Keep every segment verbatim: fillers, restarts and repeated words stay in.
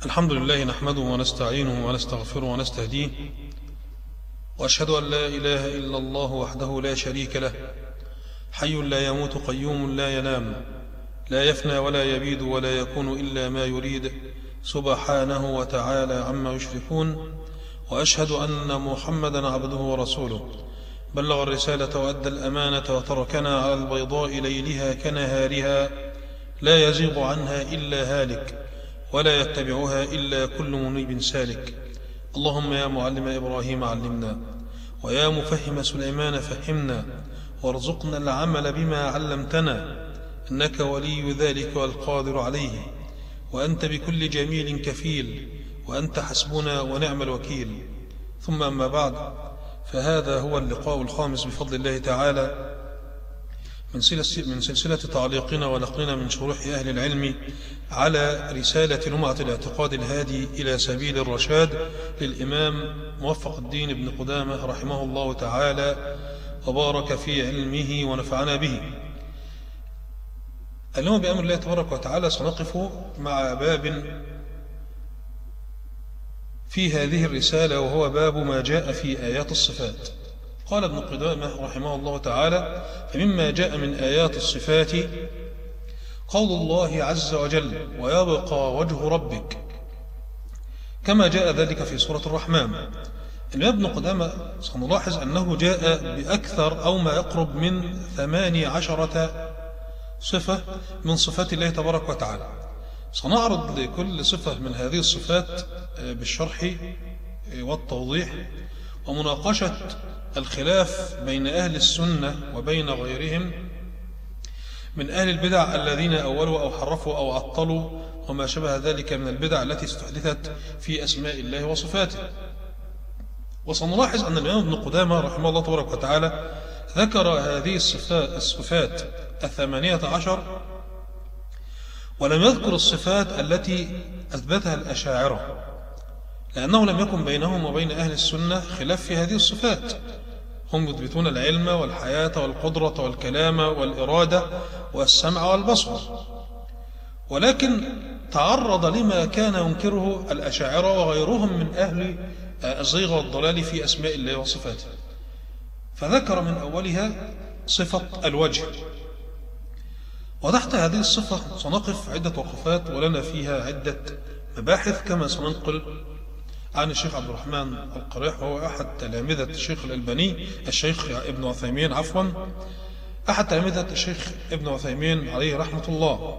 الحمد لله نحمده ونستعينه ونستغفره ونستهديه، وأشهد أن لا إله إلا الله وحده لا شريك له، حي لا يموت قيوم لا ينام، لا يفنى ولا يبيد ولا يكون إلا ما يريد، سبحانه وتعالى عما يشركون. وأشهد أن محمدا عبده ورسوله، بلغ الرسالة وأدى الأمانة وتركنا على البيضاء ليلها كنهارها، لا يزيغ عنها إلا هالك ولا يتبعها إلا كل منيب سالك. اللهم يا معلم إبراهيم علمنا، ويا مفهم سليمان فهمنا، وارزقنا العمل بما علمتنا، إنك ولي ذلك والقادر عليه، وأنت بكل جميل كفيل، وأنت حسبنا ونعم الوكيل. ثم أما بعد، فهذا هو اللقاء الخامس بفضل الله تعالى من سلسلة تعليقنا ونقلنا من شروح أهل العلم على رسالة لمعة الاعتقاد الهادي إلى سبيل الرشاد للإمام موفق الدين ابن قدامة رحمه الله تعالى وبارك في علمه ونفعنا به. اليوم بأمر الله تبارك وتعالى سنقف مع باب في هذه الرسالة، وهو باب ما جاء في آيات الصفات. قال ابن قدامة رحمه الله تعالى: فمما جاء من آيات الصفات قول الله عز وجل: ويبقى وجه ربك، كما جاء ذلك في سورة الرحمن. الإمام ابن قدامة سنلاحظ أنه جاء بأكثر أو ما يقرب من ثماني عشرة صفة من صفات الله تبارك وتعالى. سنعرض لكل صفة من هذه الصفات بالشرح والتوضيح ومناقشة الخلاف بين أهل السنة وبين غيرهم من أهل البدع الذين أولوا أو حرفوا أو عطلوا وما شبه ذلك من البدع التي استحدثت في أسماء الله وصفاته. وسنلاحظ أن الإمام ابن قدامة رحمه الله تبارك وتعالى ذكر هذه الصفات الثمانية عشر، ولم يذكر الصفات التي أثبتها الأشاعرة، لأنه لم يكن بينهم وبين أهل السنة خلاف في هذه الصفات. هم يثبتون العلم والحياة والقدرة والكلام والإرادة والسمع والبصر، ولكن تعرض لما كان ينكره الأشاعرة وغيرهم من أهل الزيغ والضلال في أسماء الله وصفاته. فذكر من أولها صفة الوجه، وتحت هذه الصفة سنقف عدة وقفات ولنا فيها عدة مباحث، كما سننقل عن الشيخ عبد الرحمن القريح، وهو أحد تلامذة الشيخ الألباني الشيخ ابن عثيمين عفوا أحد تلامذة الشيخ ابن عثيمين عليه رحمة الله.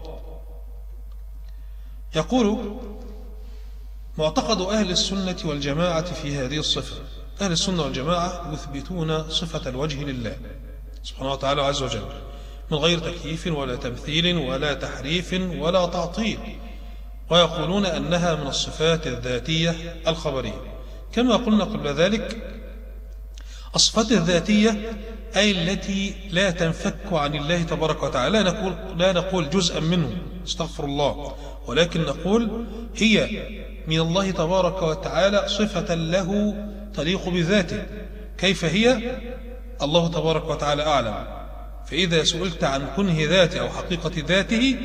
يقول: معتقد أهل السنة والجماعة في هذه الصفة. أهل السنة والجماعة يثبتون صفة الوجه لله سبحانه وتعالى عز وجل من غير تكييف ولا تمثيل ولا تحريف ولا تعطيل، ويقولون أنها من الصفات الذاتية الخبرية. كما قلنا قبل ذلك، الصفات الذاتية أي التي لا تنفك عن الله تبارك وتعالى، لا نقول, لا نقول جزءا منه استغفر الله، ولكن نقول هي من الله تبارك وتعالى صفة له تليق بذاته. كيف هي؟ الله تبارك وتعالى أعلم. فإذا سئلت عن كنه ذاته أو حقيقة ذاته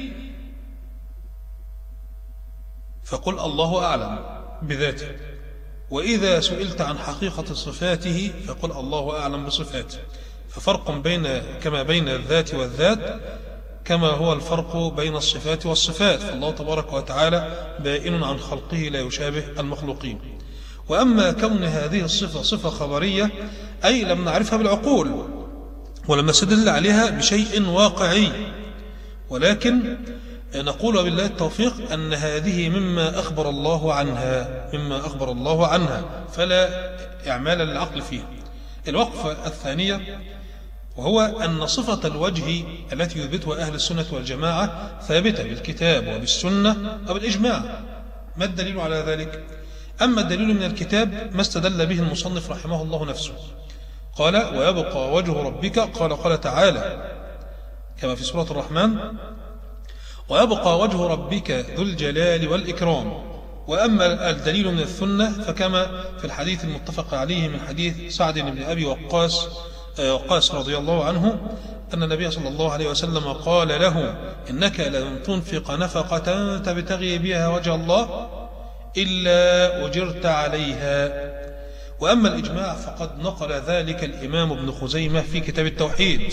فقل الله أعلم بذاته، وإذا سئلت عن حقيقة صفاته فقل الله أعلم بصفاته. ففرق بين كما بين الذات والذات كما هو الفرق بين الصفات والصفات، فالله تبارك وتعالى بائن عن خلقه لا يشابه المخلوقين. وأما كون هذه الصفة صفة خبرية أي لم نعرفها بالعقول ولم نستدل عليها بشيء واقعي، ولكن نقول بالله التوفيق أن هذه مما أخبر الله عنها مما أخبر الله عنها فلا إعمال للعقل فيها. الوقفة الثانية، وهو أن صفة الوجه التي يثبتها أهل السنة والجماعة ثابتة بالكتاب وبالسنة وبالإجماع. ما الدليل على ذلك؟ أما الدليل من الكتاب ما استدل به المصنف رحمه الله نفسه. قال: ويبقى وجه ربك، قال قال تعالى كما في سورة الرحمن: ويبقى وجه ربك ذو الجلال والإكرام. وأما الدليل من السنة فكما في الحديث المتفق عليه من حديث سعد بن أبي وقاص وقاص رضي الله عنه أن النبي صلى الله عليه وسلم قال له: إنك لن تنفق نفقة تبتغي بها وجه الله إلا أجرت عليها. وأما الإجماع فقد نقل ذلك الإمام ابن خزيمة في كتاب التوحيد،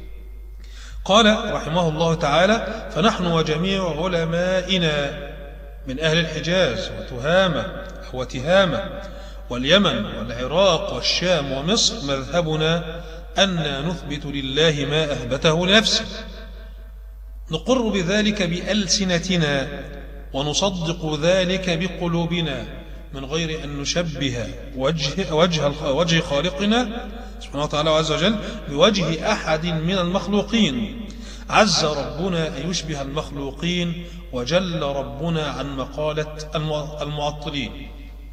قال رحمه الله تعالى: فنحن وجميع علمائنا من أهل الحجاز وتهامة وتهامة واليمن والعراق والشام ومصر مذهبنا أن نثبت لله ما أثبته لنفسه، نقر بذلك بألسنتنا ونصدق ذلك بقلوبنا من غير أن نشبه وجه, وجه, وجه خالقنا سبحانه وتعالى وعز وجل بوجه أحد من المخلوقين. عز ربنا أن يشبه المخلوقين، وجل ربنا عن مقالة المعطلين.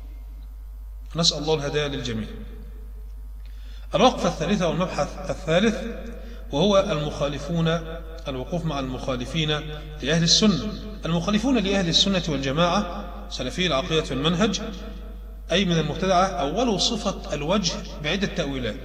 نسأل الله الهداية للجميع. الوقفة الثالثة والمبحث الثالث وهو المخالفون، الوقوف مع المخالفين لأهل السنة. المخالفون لأهل السنة والجماعة سلفي العقيدة والمنهج أي من المبتدعة، أول صفة الوجه بعدة تأويلات.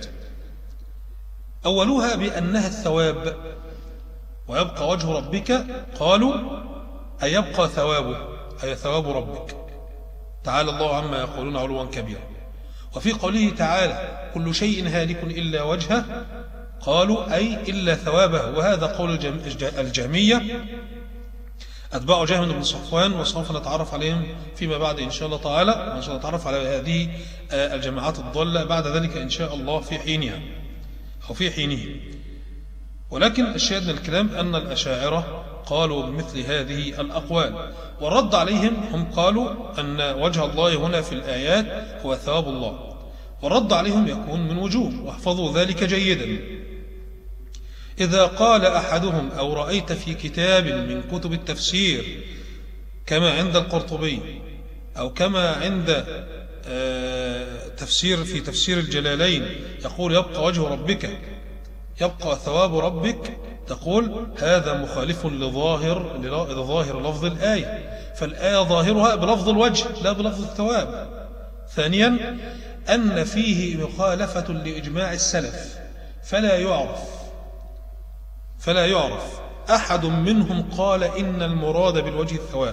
أولها بأنها الثواب، ويبقى وجه ربك، قالوا أي يبقى ثوابه أي ثواب ربك، تعالى الله عما يقولون علوا كبيرا. وفي قوله تعالى: كل شيء هالك إلا وجهه، قالوا أي إلا ثوابه، وهذا قول الجهمية أتباع جهم بن صفوان، وسوف نتعرف عليهم فيما بعد إن شاء الله تعالى، وسوف نتعرف على هذه الجماعات الضالة بعد ذلك إن شاء الله في حينها أو في حينه. ولكن الشاهد من الكلام أن الأشاعرة قالوا بمثل هذه الأقوال، والرد عليهم هم قالوا أن وجه الله هنا في الآيات هو ثواب الله، والرد عليهم يكون من وجوه، واحفظوا ذلك جيدا. إذا قال أحدهم أو رأيت في كتاب من كتب التفسير كما عند القرطبي أو كما عند تفسير في تفسير الجلالين يقول يبقى وجه ربك يبقى ثواب ربك، تقول هذا مخالف لظاهر لظاهر لفظ الآية، فالآية ظاهرها بلفظ الوجه لا بلفظ الثواب. ثانيا أن فيه مخالفة لإجماع السلف، فلا يعرف فلا يعرف أحد منهم قال إن المراد بالوجه الثواب.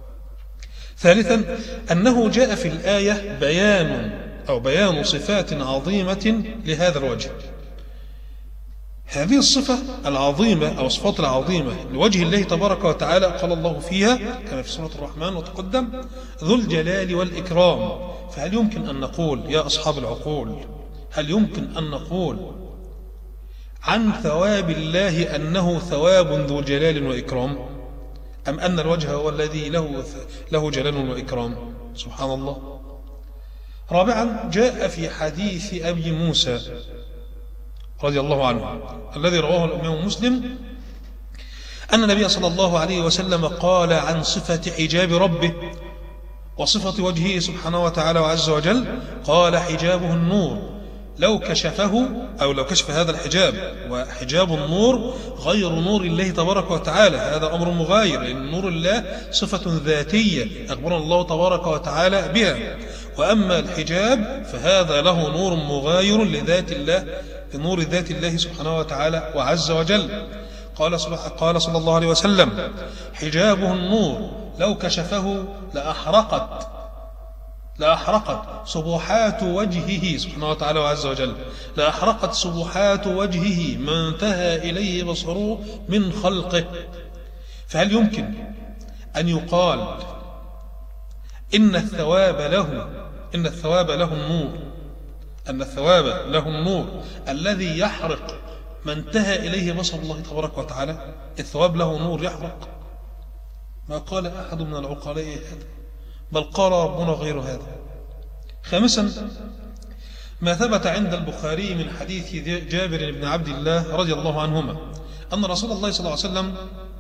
ثالثا أنه جاء في الآية بيان أو بيان صفات عظيمة لهذا الوجه. هذه الصفة العظيمة أو الصفات العظيمة لوجه الله تبارك وتعالى قال الله فيها كما في سورة الرحمن وتقدم: ذو الجلال والإكرام. فهل يمكن أن نقول يا أصحاب العقول، هل يمكن أن نقول عن ثواب الله أنه ثواب ذو جلال وإكرام، أم أن الوجه هو الذي له له جلال وإكرام؟ سبحان الله. رابعا جاء في حديث أبي موسى رضي الله عنه الذي رواه الإمام مسلم أن النبي صلى الله عليه وسلم قال عن صفة حجاب ربه وصفة وجهه سبحانه وتعالى وعز وجل، قال: حجابه النور، لو كشفه أو لو كشف هذا الحجاب، وحجاب النور غير نور الله تبارك وتعالى، هذا أمر مغاير، لأن نور الله صفة ذاتية أخبرنا الله تبارك وتعالى بها، وأما الحجاب فهذا له نور مغاير لذات الله، لنور ذات الله سبحانه وتعالى وعز وجل. قال قال صلى الله عليه وسلم: حجابه النور، لو كشفه لأحرقت لأحرقت سبحات وجهه سبحانه وتعالى وعز وجل، لأحرقت سبحات وجهه ما انتهى إليه بصره من خلقه. فهل يمكن أن يقال إن الثواب له إن الثواب له النور أن الثواب له النور الذي يحرق ما انتهى إليه بصر الله تبارك وتعالى؟ الثواب له نور يحرق؟ ما قال أحد من العقلاء هذا، بل قال ربنا غير هذا. خامسا ما ثبت عند البخاري من حديث جابر بن عبد الله رضي الله عنهما أن رسول الله صلى الله عليه وسلم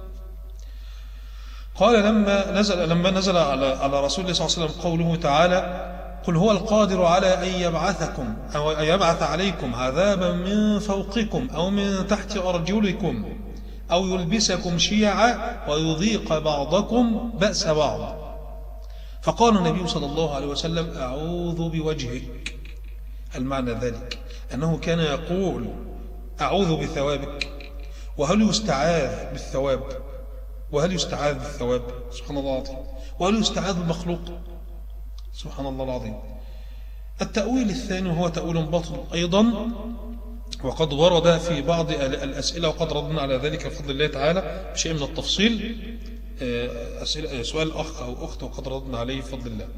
قال لما نزل لما نزل على على رسول الله صلى الله عليه وسلم قوله تعالى: قل هو القادر على أن يبعثكم أو أن يبعث عليكم عذابا من فوقكم أو من تحت أرجلكم أو يلبسكم شيعا ويذيق بعضكم بأس بعض. فقال النبي صلى الله عليه وسلم: أعوذ بوجهك. المعنى ذلك أنه كان يقول: أعوذ بثوابك. وهل يستعاذ بالثواب؟ وهل يستعاذ بالثواب؟ سبحان الله العظيم. وهل يستعاذ بالمخلوق؟ سبحان الله العظيم. التأويل الثاني هو تأويل باطل أيضا، وقد ورد في بعض الأسئلة وقد ردنا على ذلك بفضل الله تعالى بشيء من التفصيل. أسئلة سؤال أخ أو أخت وقد ردنا عليه بفضل الله.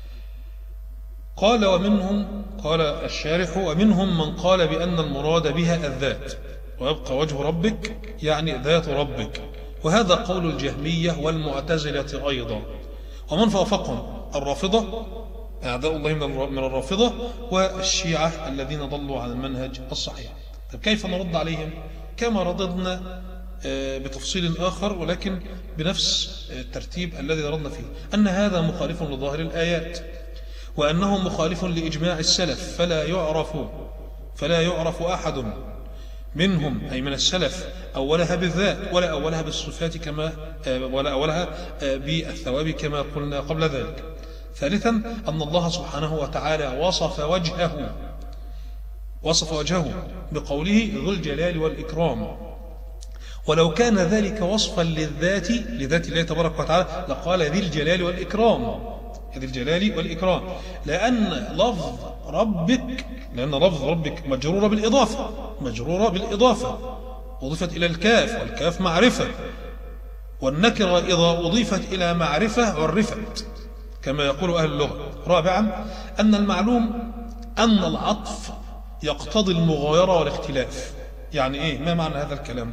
قال ومنهم، قال الشارح: ومنهم من قال بأن المراد بها الذات ويبقى وجه ربك يعني ذات ربك، وهذا قول الجهمية والمعتزلة أيضا، ومن فوافقهم الرافضة أعداء الله من الرافضة والشيعة الذين ضلوا عن المنهج الصحيح. طيب كيف نرد عليهم؟ كما رددنا بتفصيل آخر ولكن بنفس الترتيب الذي ردنا فيه، أن هذا مخالف لظاهر الآيات، وأنه مخالف لإجماع السلف، فلا يعرف فلا يعرف أحد منهم أي من السلف أولها بالذات ولا أولها بالصفات كما ولا أولها بالثواب كما قلنا قبل ذلك. ثالثا أن الله سبحانه وتعالى وصف وجهه وصف وجهه بقوله ذو الجلال والإكرام، ولو كان ذلك وصفا للذات لذات الله تبارك وتعالى لقال ذي الجلال والإكرام ذي الجلال والإكرام، لأن لفظ ربك لأن لفظ ربك مجرورة بالإضافة مجرورة بالإضافة أضيفت إلى الكاف، والكاف معرفة، والنكرة إذا أضيفت إلى معرفة عرفت كما يقول أهل اللغة. رابعا أن المعلوم أن العطف يقتضي المغايرة والاختلاف. يعني إيه؟ ما معنى هذا الكلام؟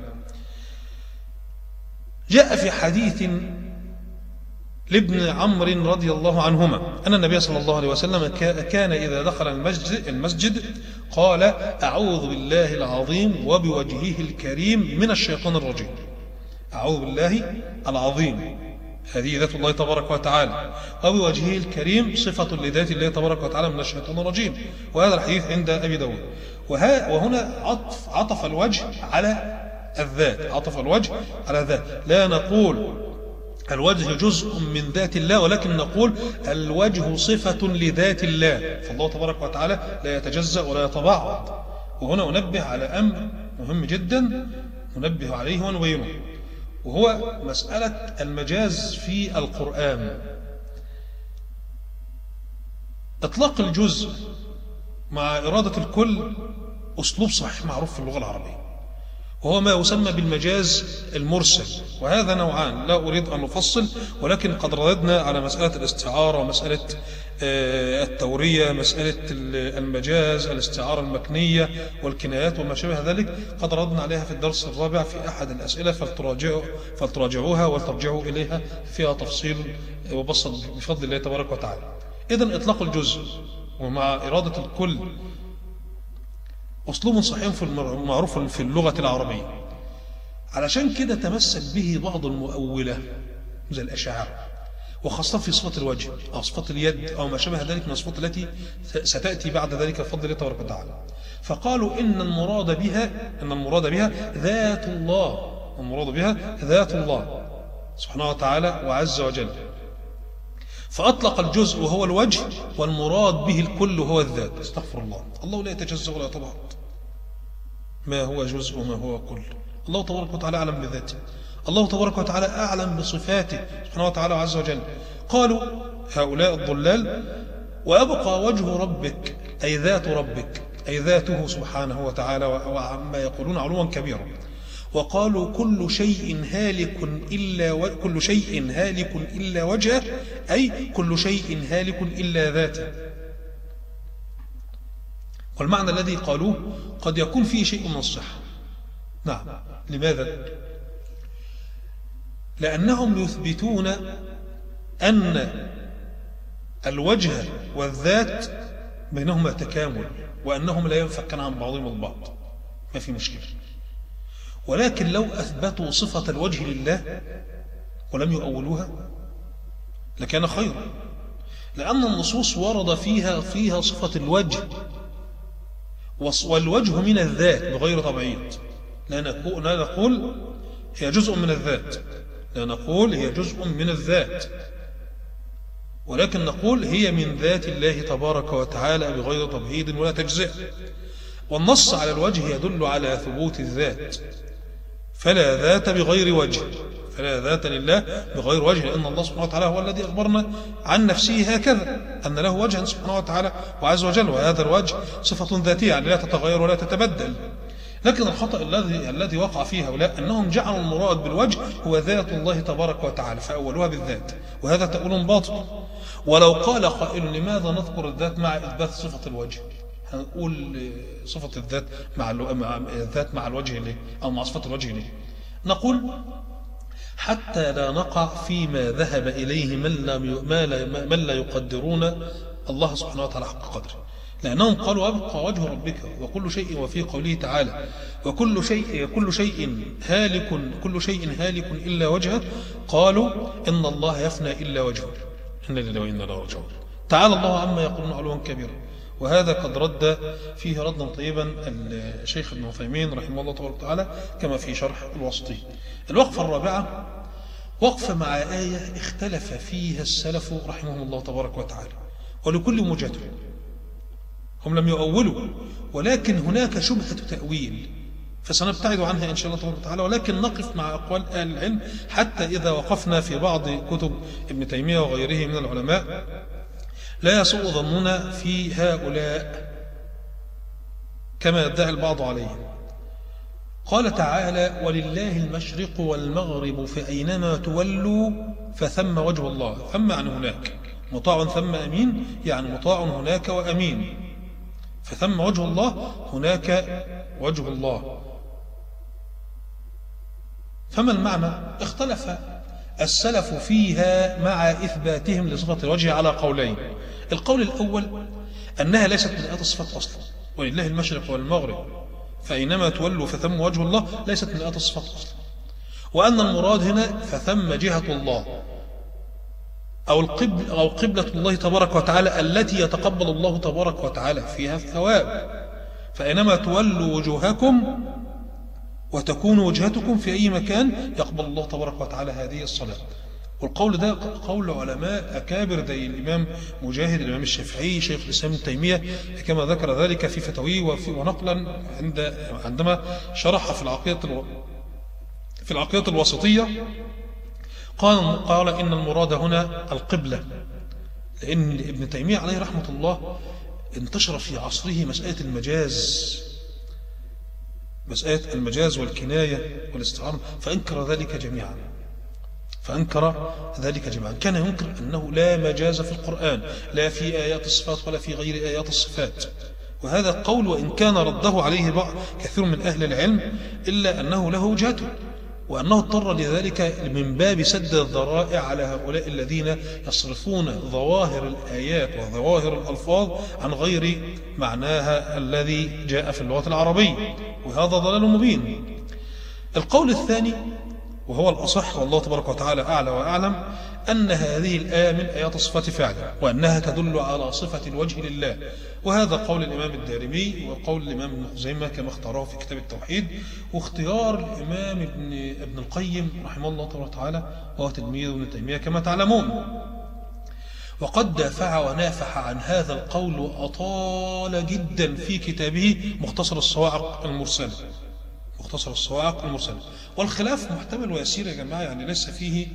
جاء في حديث لابن عمرو رضي الله عنهما أن النبي صلى الله عليه وسلم كان إذا دخل المسجد, المسجد قال أعوذ بالله العظيم وبوجهه الكريم من الشيطان الرجيم. أعوذ بالله العظيم هذه ذات الله تبارك وتعالى، وبوجهه الكريم صفة لذات الله تبارك وتعالى من الشيطان الرجيم، وهذا الحديث عند أبي داود. وهنا عطف, عطف الوجه على الذات عطف الوجه على الذات. لا نقول الوجه جزء من ذات الله، ولكن نقول الوجه صفة لذات الله، فالله تبارك وتعالى لا يتجزأ ولا يتبعض. وهنا أنبه على أمر مهم جدا ننبه عليه ونبينه، وهو مسألة المجاز في القرآن. إطلاق الجزء مع إرادة الكل أسلوب صحيح معروف في اللغة العربية، وهو ما يسمى بالمجاز المرسل، وهذا نوعان لا أريد أن نفصل، ولكن قد رددنا على مسألة الاستعارة ومسألة التورية، مسألة المجاز، الاستعارة المكنية والكنايات وما شابه ذلك، قد ردنا عليها في الدرس الرابع في أحد الأسئلة، فلتراجعوا فلتراجعوها وترجعوا إليها فيها تفصيل وبسط بفضل الله تبارك وتعالى. إذن إطلاق الجزء ومع إرادة الكل أسلوب صحيح في معروف في اللغة العربية، علشان كده تمسك به بعض المؤولة زي الأشاعرة، وخاصة في صفة الوجه أو صفة اليد أو ما شابه ذلك من الصفات التي ستأتي بعد ذلك بفضل الله تبارك وتعالى. فقالوا إن المراد بها إن المراد بها ذات الله المراد بها ذات الله سبحانه وتعالى وعز وجل، فأطلق الجزء وهو الوجه، والمراد به الكل هو الذات. استغفر الله، الله لا يتجزأ ولا يتبعض، ما هو جزء وما هو كل. الله تبارك وتعالى أعلم بذاته، الله تبارك وتعالى أعلم بصفاته سبحانه وتعالى عز وجل. قالوا هؤلاء الضلال ويبقى وجه ربك أي ذات ربك أي ذاته سبحانه وتعالى وعما يقولون علوا كبيرا. وقالوا كل شيء هالك إلا و... كل شيء هالك إلا وجهه أي كل شيء هالك إلا ذاته. والمعنى الذي قالوه قد يكون فيه شيء من الصحة. نعم، لماذا؟ لأنهم يثبتون أن الوجه والذات بينهما تكامل، وأنهم لا ينفكان عن بعضهم البعض، ما في مشكلة. ولكن لو أثبتوا صفة الوجه لله ولم يؤولوها لكان خيرا، لأن النصوص ورد فيها فيها صفة الوجه، والوجه من الذات بغير تبعيض. لا نقول, لا نقول هي جزء من الذات لا نقول هي جزء من الذات ولكن نقول هي من ذات الله تبارك وتعالى بغير تبعيض ولا تجزئ. والنص على الوجه يدل على ثبوت الذات، فلا ذات بغير وجه، فلا ذات لله بغير وجه، لأن الله سبحانه وتعالى هو الذي أخبرنا عن نفسه هكذا أن له وجها سبحانه وتعالى وعز وجل، وهذا الوجه صفة ذاتية يعني لا تتغير ولا تتبدل. لكن الخطأ الذي الذي وقع فيه هؤلاء أنهم جعلوا المراد بالوجه هو ذات الله تبارك وتعالى فأولوها بالذات، وهذا تأويل باطل. ولو قال قائل لماذا نذكر الذات مع إثبات صفة الوجه؟ هنقول صفة الذات مع الذات مع الوجه ليه أو مع صفة الوجه ليه؟ نقول حتى لا نقع فيما ذهب إليه من لا من لا يقدرون الله سبحانه وتعالى حق قدره، لأنهم قالوا أبقى وجه ربك وكل شيء، وفي قوله تعالى وكل شيء كل شيء هالك كل شيء هالك إلا وجهه، قالوا إن الله يفنى إلا وجهه إن لله وإنا إليه راجعون. تعالى الله عما يقولون علوا كبيرا. وهذا قد رد فيه ردا طيبا الشيخ ابن عثيمين رحمه الله تبارك وتعالى كما في شرح الواسطي. الوقفة الرابعة وقفة مع آية اختلف فيها السلف رحمهم الله تبارك وتعالى، ولكل وجهته، هم لم يؤولوا ولكن هناك شبهة تأويل فسنبتعد عنها إن شاء الله تبارك وتعالى، ولكن نقف مع أقوال أهل العلم حتى إذا وقفنا في بعض كتب ابن تيمية وغيره من العلماء لا يسوء ظننا في هؤلاء كما يدعي البعض عليهم. قال تعالى ولله المشرق والمغرب فأينما تولوا فثم وجه الله. ثم يعني هناك، مطاع ثم أمين يعني مطاع هناك وأمين، فثم وجه الله هناك وجه الله. فما المعنى؟ اختلف السلف فيها مع إثباتهم لصفة الوجه على قولين. القول الأول أنها ليست من آيات الصفات أصلا، ولله المشرق والمغرب فأينما تولوا فثم وجه الله ليست من آيات الصفات أصلا، وأن المراد هنا فثم جهة الله أو القبل أو قبلة الله تبارك وتعالى التي يتقبل الله تبارك وتعالى فيها الثواب. فأينما تولوا وجوهكم وتكون وجهتكم في أي مكان يقبل الله تبارك وتعالى هذه الصلاة. والقول ده قول علماء أكابر زي الإمام مجاهد، الإمام الشافعي، شيخ الإسلام ابن تيمية كما ذكر ذلك في فتاويه وفي ونقلا عند عندما شرح في العقيدة الو... في العقيدة الوسطية قال قال إن المراد هنا القبلة، لأن ابن تيمية عليه رحمة الله انتشر في عصره مسألة المجاز، مسألة المجاز والكناية والاستعارة، فأنكر ذلك جميعا فأنكر ذلك جميعا كان ينكر أنه لا مجاز في القرآن لا في آيات الصفات ولا في غير آيات الصفات. وهذا القول وإن كان رده عليه بعض كثير من أهل العلم إلا أنه له وجهته، وأنه اضطر لذلك من باب سد الذرائع على هؤلاء الذين يصرفون ظواهر الآيات وظواهر الألفاظ عن غير معناها الذي جاء في اللغة العربية، وهذا ضلال مبين. القول الثاني وهو الأصح والله تبارك وتعالى أعلى وأعلم أن هذه الآية من آيات الصفات فعلا، وأنها تدل على صفة الوجه لله، وهذا قول الإمام الدارمي وقول الإمام ابن خزيمة كما اختاره في كتاب التوحيد، واختيار الإمام ابن, ابن القيم رحمه الله تبارك وتعالى وهو تلميذ ابن تيمية كما تعلمون. وقد دافع ونافح عن هذا القول وأطال جدا في كتابه مختصر الصواعق المرسلة مختصر الصواعق المرسلة. والخلاف محتمل ويسير يا جماعة، يعني ليس فيه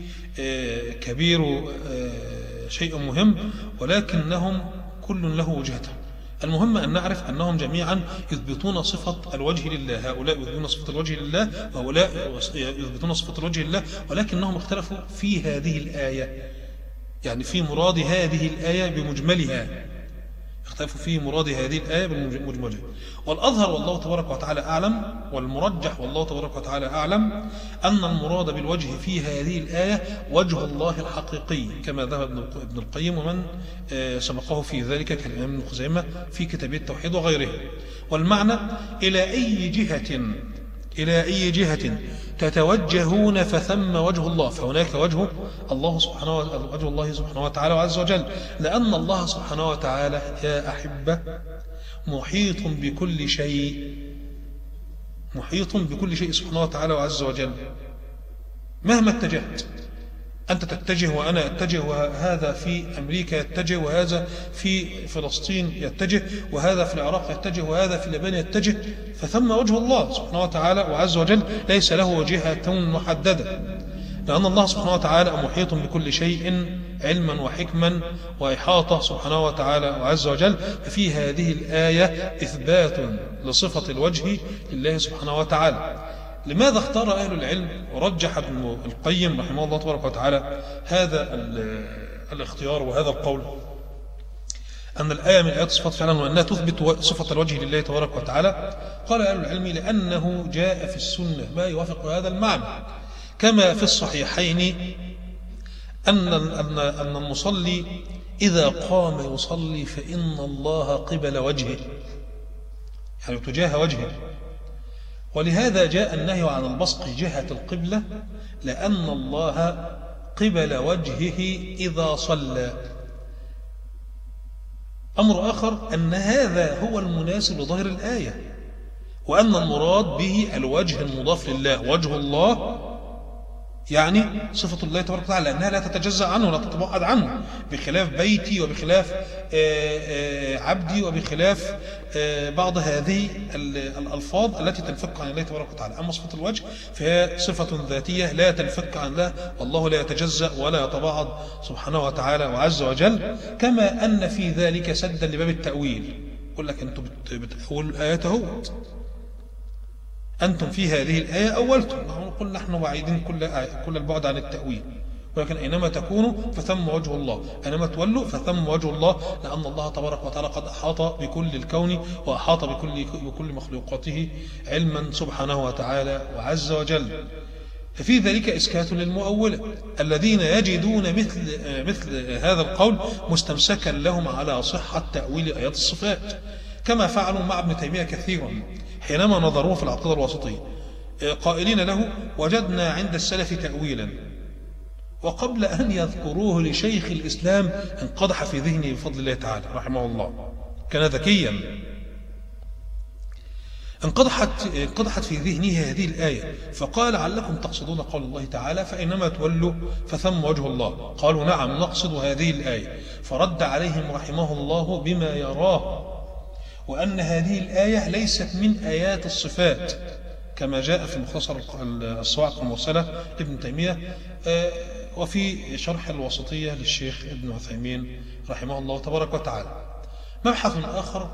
كبير شيء مهم، ولكنهم كل له وجهته. المهم أن نعرف أنهم جميعا يثبتون صفة الوجه لله، هؤلاء يثبتون صفة الوجه لله وهؤلاء يثبتون صفة الوجه لله، ولكنهم اختلفوا في هذه الآية، يعني في مراد هذه الآية بمجملها، اختلفوا في مراد هذه الآية بالمجملة. والأظهر والله تبارك وتعالى أعلم، والمرجح والله تبارك وتعالى أعلم أن المراد بالوجه في هذه الآية وجه الله الحقيقي كما ذهب ابن القيم ومن سبقه في ذلك كالإمام ابن خزيمة في كتاب التوحيد وغيره. والمعنى إلى أي جهة إلى أي جهة تتوجهون فثم وجه الله، فهناك وجه الله سبحانه وجه الله سبحانه وتعالى وعز وجل، لأن الله سبحانه وتعالى يا أحبة محيط بكل شيء، محيط بكل شيء سبحانه وتعالى وعز وجل. مهما اتجهت أنت تتجه وأنا أتجه، وهذا في أمريكا يتجه، وهذا في فلسطين يتجه، وهذا في العراق يتجه، وهذا في اليابان يتجه، فثم وجه الله سبحانه وتعالى وعز وجل ليس له جهة محددة. لأن الله سبحانه وتعالى محيط بكل شيء علما وحكما وإحاطة سبحانه وتعالى وعز وجل. ففي هذه الآية إثبات لصفة الوجه لله سبحانه وتعالى. لماذا اختار أهل العلم ورجح ابن القيم رحمه الله تبارك وتعالى هذا الاختيار وهذا القول أن الآية من آيات الصفات فعلا وأنها تثبت صفة الوجه لله تبارك وتعالى؟ قال أهل العلم لأنه جاء في السنة ما يوافق هذا المعنى، كما في الصحيحين أن أن أن المصلي إذا قام يصلي فإن الله قبل وجهه، يعني تجاه وجهه. ولهذا جاء النهي عن البصق جهة القبلة، لأن الله قبل وجهه إذا صلى. أمر آخر أن هذا هو المناسب لظاهر الآية، وأن المراد به الوجه المضاف لله، وجه الله يعني صفة الله تبارك وتعالى، لأنها لا تتجزأ عنه ولا تتبعد عنه، بخلاف بيتي وبخلاف عبدي وبخلاف بعض هذه الألفاظ التي تنفك عن الله تبارك وتعالى. أما صفة الوجه فهي صفة ذاتية لا تنفك عن الله، والله لا يتجزأ ولا يتبعد سبحانه وتعالى وعز وجل. كما أن في ذلك سدا لباب التأويل، يقول لك أنتم بتأولوا الآيات اهو، أنتم في هذه الآية أولتم، نقول نحن بعيدين كل كل البعد عن التأويل، ولكن أينما تكونوا فثم وجه الله، أينما تولوا فثم وجه الله، لأن الله تبارك وتعالى قد أحاط بكل الكون وأحاط بكل بكل مخلوقاته علما سبحانه وتعالى وعز وجل. ففي ذلك إسكات للمؤولة الذين يجدون مثل مثل هذا القول مستمسكا لهم على صحة تأويل آيات الصفات، كما فعلوا مع ابن تيمية كثيرا حينما نظروه في العقيدة الواسطية، قائلين له وجدنا عند السلف تأويلا، وقبل أن يذكروه لشيخ الإسلام انقضح في ذهنه بفضل الله تعالى رحمه الله، كان ذكيا. انقضحت, انقضحت في ذهنه هذه الآية، فقال علكم تقصدون قول الله تعالى فإنما تولوا فثم وجه الله؟ قالوا نعم نقصد هذه الآية. فرد عليهم رحمه الله بما يراه، وأن هذه الآية ليست من آيات الصفات كما جاء في مختصر الصواعق المرسلة لابن تيمية وفي شرح الوسطية للشيخ ابن عثيمين رحمه الله تبارك وتعالى. مبحث آخر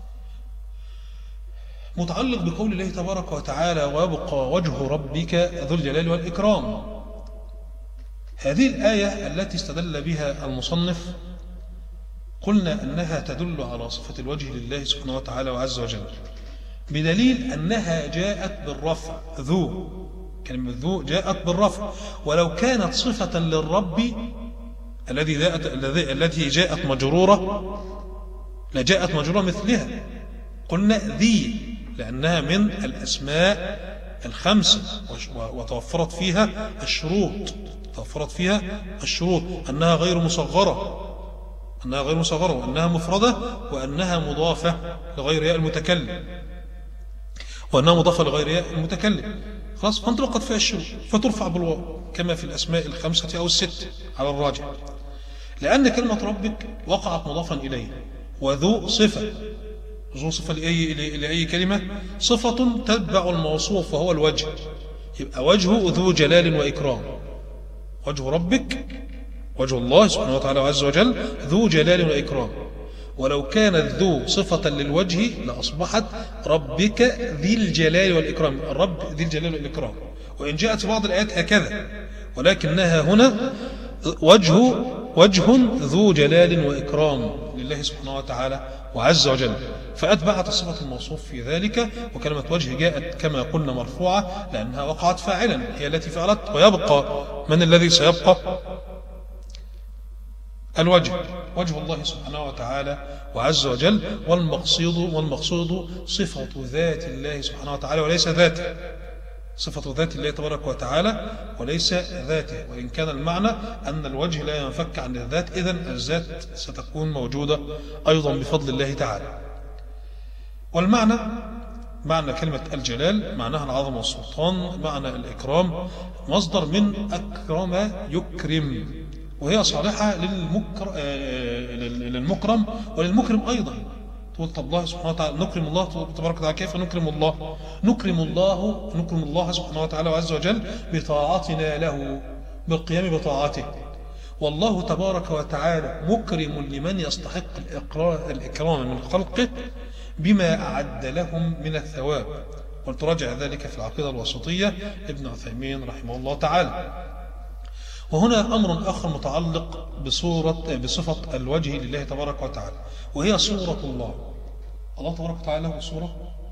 متعلق بقول الله تبارك وتعالى ويبقى وجه ربك ذو الجلال والإكرام. هذه الآية التي استدل بها المصنف قلنا أنها تدل على صفة الوجه لله سبحانه وتعالى وعز وجل، بدليل أنها جاءت بالرفع، ذو، كلمة ذو جاءت بالرفع، ولو كانت صفة للرب الذي جاءت التي جاءت مجرورة لجاءت مجرورة مثلها، قلنا ذي، لأنها من الأسماء الخمسة وتوفرت فيها الشروط، توفرت فيها الشروط أنها غير مصغرة، أنها غير مصغرة، وأنها مفردة، وأنها مضافة لغير ياء المتكلم، وأنها مضافة لغير ياء المتكلم. خلاص، فانطلقت فيها الشروط فترفع بالواو كما في الأسماء الخمسة أو الست على الراجح، لأن كلمة ربك وقعت مضافا إليه، وذو صفة، ذو صفة لأي, لأي كلمة، صفة تتبع الموصوف وهو الوجه، يبقى وجهه ذو جلال وإكرام. وجه ربك وجه الله سبحانه وتعالى عز وجل ذو جلال وإكرام، ولو كانت ذو صفة للوجه لأصبحت ربك ذي الجلال والإكرام، الرب ذي الجلال والإكرام. وإن جاءت في بعض الآيات هكذا، ولكنها هنا وجه وجه ذو جلال وإكرام لله سبحانه وتعالى وعز وجل، فأتبعت الصفة الموصوف في ذلك. وكلمة وجه جاءت كما قلنا مرفوعة لأنها وقعت فاعلا، هي التي فعلت، ويبقى من الذي سيبقى؟ الوجه، وجه الله سبحانه وتعالى وعز وجل. والمقصود والمقصود صفة ذات الله سبحانه وتعالى وليس ذاته، صفة ذات الله تبارك وتعالى وليس ذاته، وإن كان المعنى أن الوجه لا ينفك عن الذات، إذن الذات ستكون موجودة أيضا بفضل الله تعالى. والمعنى معنى كلمة الجلال معناها العظمة والسلطان، معنى الإكرام مصدر من أكرم يكرم، وهي صالحة للمكرم وللمكرم أيضا. تقول طب الله سبحانه وتعالى نكرم الله تبارك وتعالى، كيف نكرم الله؟ نكرم الله نكرم الله سبحانه وتعالى وعز وجل بطاعتنا له بالقيام بطاعته، والله تبارك وتعالى مكرم لمن يستحق الإكرام من خلقه بما أعد لهم من الثواب. ولتراجع ذلك في العقيدة الوسطية ابن عثيمين رحمه الله تعالى. وهنا أمر آخر متعلق بصورة بصفة الوجه لله تبارك وتعالى، وهي صورة الله. الله تبارك وتعالى له صورة؟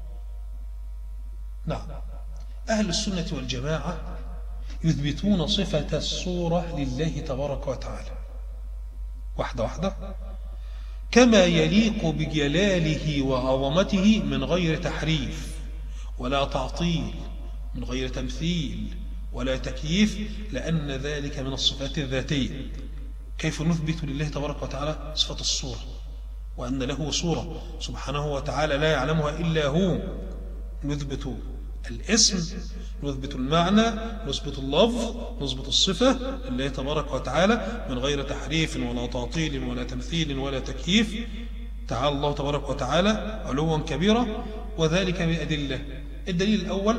نعم. أهل السنة والجماعة يثبتون صفة الصورة لله تبارك وتعالى واحدة واحدة كما يليق بجلاله وعظمته من غير تحريف ولا تعطيل، من غير تمثيل ولا تكييف، لأن ذلك من الصفات الذاتية. كيف نثبت لله تبارك وتعالى صفة الصورة وأن له صورة سبحانه وتعالى لا يعلمها إلا هو؟ نثبت الاسم، نثبت المعنى، نثبت اللفظ، نثبت الصفة لله تبارك وتعالى من غير تحريف ولا تعطيل ولا تمثيل ولا تكييف. تعالى الله تبارك وتعالى علوا كبيرا، وذلك بأدلة. الدليل الأول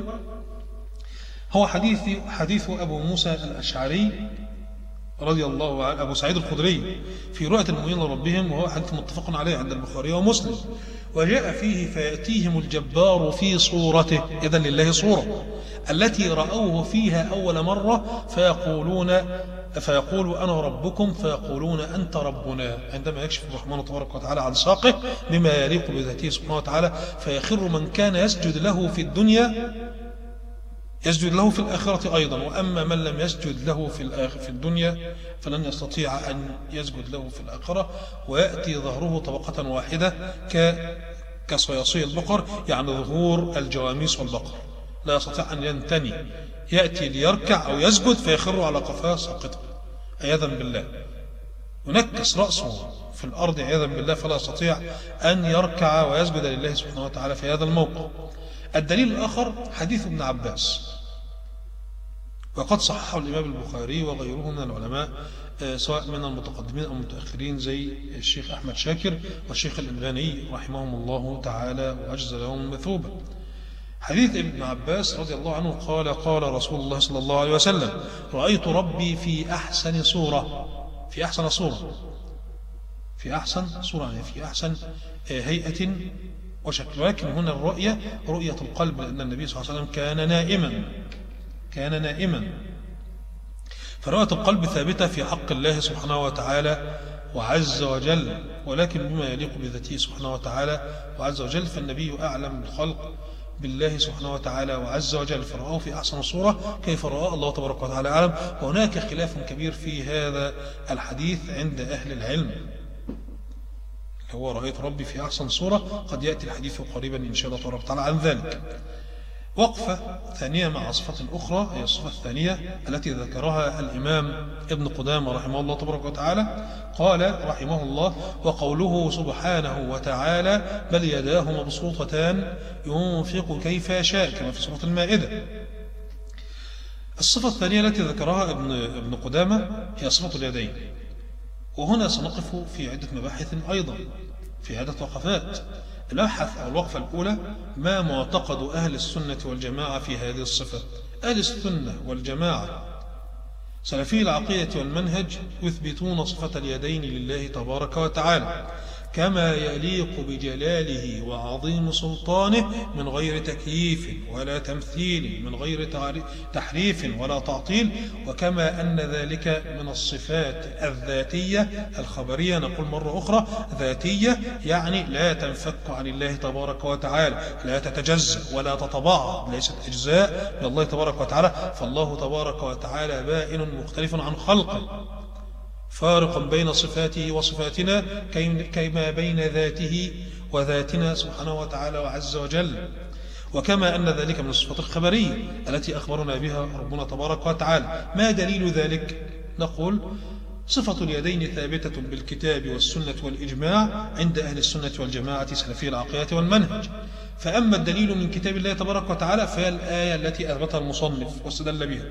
هو حديث حديث أبو موسى الأشعري رضي الله عنه، أبو سعيد الخدري، في رؤية المؤمنين لربهم، وهو حديث متفق عليه عند البخاري ومسلم. وجاء فيه فيأتيهم الجبار في صورته، إذن لله صورة التي رأوه فيها أول مرة، فيقولون فيقول أنا ربكم، فيقولون أنت ربنا، عندما يكشف الرحمن تبارك وتعالى عن ساقه بما يليق بذاته سبحانه وتعالى، فيخر من كان يسجد له في الدنيا يسجد له في الآخرة أيضا، وأما من لم يسجد له في في الدنيا فلن يستطيع أن يسجد له في الآخرة، ويأتي ظهره طبقة واحدة كصياصي البقر، يعني ظهور الجواميس والبقر، لا يستطيع أن ينتني، يأتي ليركع أو يسجد فيخر على قفاه ساقطا عياذا بالله، ينكس رأسه في الأرض عياذا بالله، فلا يستطيع أن يركع ويسجد لله سبحانه وتعالى في هذا الموقع. الدليل الآخر حديث ابن عباس، وقد صححه الإمام البخاري وغيره من العلماء، سواء من المتقدمين أو المتأخرين، زي الشيخ أحمد شاكر والشيخ الإلباني رحمهم الله تعالى وأجزل لهم مثوبة. حديث ابن عباس رضي الله عنه قال قال رسول الله صلى الله عليه وسلم: رأيت ربي في أحسن صورة، في أحسن صورة في أحسن صورة يعني في أحسن هيئة وشكل. ولكن هنا الرؤية رؤية القلب، لأن النبي صلى الله عليه وسلم كان نائما كان نائما فرؤية القلب ثابتة في حق الله سبحانه وتعالى وعز وجل، ولكن بما يليق بذاته سبحانه وتعالى وعز وجل. فالنبي أعلم بالخلق بالله سبحانه وتعالى وعز وجل، فرآه في أحسن صورة. كيف رآه الله تبارك وتعالى أعلم. وهناك خلاف كبير في هذا الحديث عند أهل العلم، هو رأيت ربي في أحسن صورة، قد يأتي الحديث قريبا إن شاء الله تبارك وتعالى عن ذلك. وقفة ثانية مع صفة أخرى، هي الصفة الثانية التي ذكرها الإمام ابن قدامة رحمه الله تبارك وتعالى. قال رحمه الله: وقوله سبحانه وتعالى: بل يداه مبسوطتان ينفق كيف يشاء، كما في سورة المائدة. الصفة الثانية التي ذكرها ابن, ابن قدامة هي صفة اليدين، وهنا سنقف في عدة مباحث أيضا، في عدة وقفات. المبحث أو الوقفة الأولى: ما معتقد أهل السنة والجماعة في هذه الصفة؟ أهل السنة والجماعة سلفي العقيدة والمنهج يثبتون صفة اليدين لله تبارك وتعالى كما يليق بجلاله وعظيم سلطانه، من غير تكييف ولا تمثيل، من غير تحريف ولا تعطيل، وكما أن ذلك من الصفات الذاتية الخبرية. نقول مرة أخرى: ذاتية، يعني لا تنفك عن الله تبارك وتعالى، لا تتجزأ ولا تتبعض، ليست أجزاء لله تبارك وتعالى. فالله تبارك وتعالى بائن مختلف عن خلقه، فارق بين صفاته وصفاتنا كما بين ذاته وذاتنا سبحانه وتعالى وعز وجل. وكما أن ذلك من الصفات الخبرية التي أخبرنا بها ربنا تبارك وتعالى. ما دليل ذلك؟ نقول: صفة اليدين ثابتة بالكتاب والسنة والإجماع عند أهل السنة والجماعة سلفي العقيدة والمنهج. فأما الدليل من كتاب الله تبارك وتعالى فهي الآية التي أثبتها المصنف واستدل بها.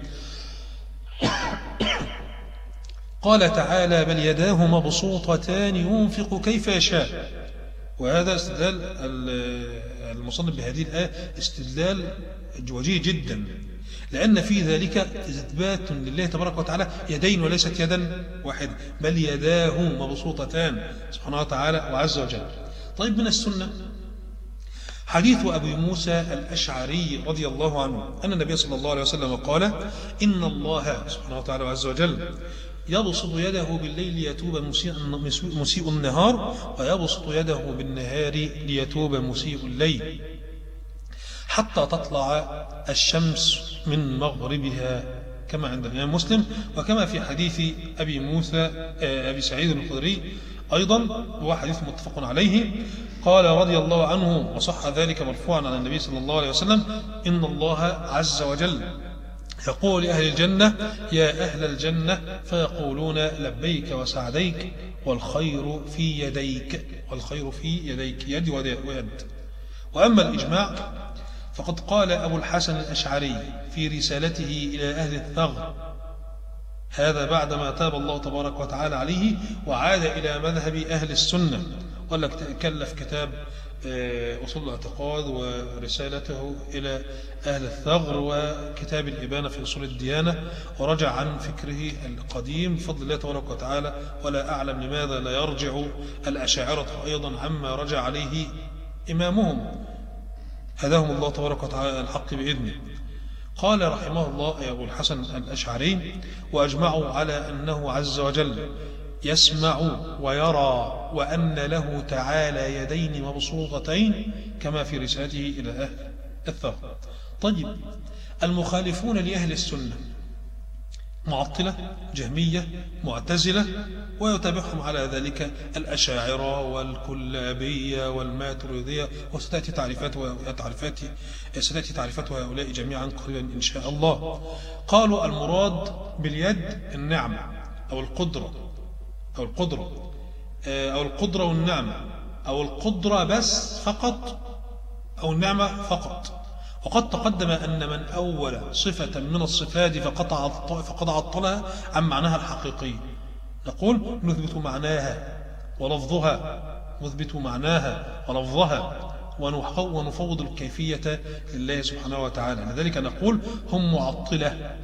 قال تعالى: بل يداه مبسوطتان ينفق كيف يشاء. وهذا استدلال المصنف بهذه الآية استدلال وجيه جدا، لأن في ذلك إثبات لله تبارك وتعالى يدين وليست يدا واحدة، بل يداه مبسوطتان سبحانه وتعالى وعز وجل. طيب، من السنة حديث أبي موسى الأشعري رضي الله عنه أن النبي صلى الله عليه وسلم قال: إن الله سبحانه وتعالى وعز وجل يبسط يده بالليل ليتوب مسيء النهار، ويبسط يده بالنهار ليتوب مسيء الليل، حتى تطلع الشمس من مغربها، كما عند الإمام مسلم، وكما في حديث أبي موسى أبي سعيد الخدري أيضا، هو حديث متفق عليه، قال رضي الله عنه وصح ذلك مرفوعا عن النبي صلى الله عليه وسلم: إن الله عز وجل يقول لأهل الجنة: يا أهل الجنة، فيقولون: لبيك وسعديك، والخير في يديك، والخير في يديك، يد ويد. وأما الإجماع فقد قال أبو الحسن الأشعري في رسالته إلى أهل الثغر، هذا بعدما تاب الله تبارك وتعالى عليه وعاد إلى مذهب أهل السنة، ولا كلف كتاب أصول الاعتقاد ورسالته إلى أهل الثغر وكتاب الإبانة في أصول الديانة، ورجع عن فكره القديم بفضل الله تبارك وتعالى. ولا أعلم لماذا لا يرجع الأشاعرة أيضا عما رجع عليه إمامهم، هداهم الله تبارك وتعالى الحق بإذنه. قال رحمه الله أبو الحسن الأشعري: وأجمعوا على أنه عز وجل يسمع ويرى، وأن له تعالى يدين مبسوطتين، كما في رسالته إلى أهل الثغر. طيب، المخالفون لأهل السنة معطلة، جهمية، معتزلة، ويتابعهم على ذلك الأشاعرة والكلابية والماتريدية، وستأتي تعريفاتها تعريفات ستأتي تعريفاتها هؤلاء جميعا قريبا إن شاء الله. قالوا: المراد باليد النعمة أو القدرة أو القدرة أو القدرة والنعمة، أو القدرة بس فقط، أو النعمة فقط. وقد تقدم أن من أول صفة من الصفات فقد عطلها عن معناها الحقيقي. نقول: نثبت معناها ولفظها، نثبت معناها ولفظها، ونفوض الكيفية لله سبحانه وتعالى. لذلك نقول: هم معطلة.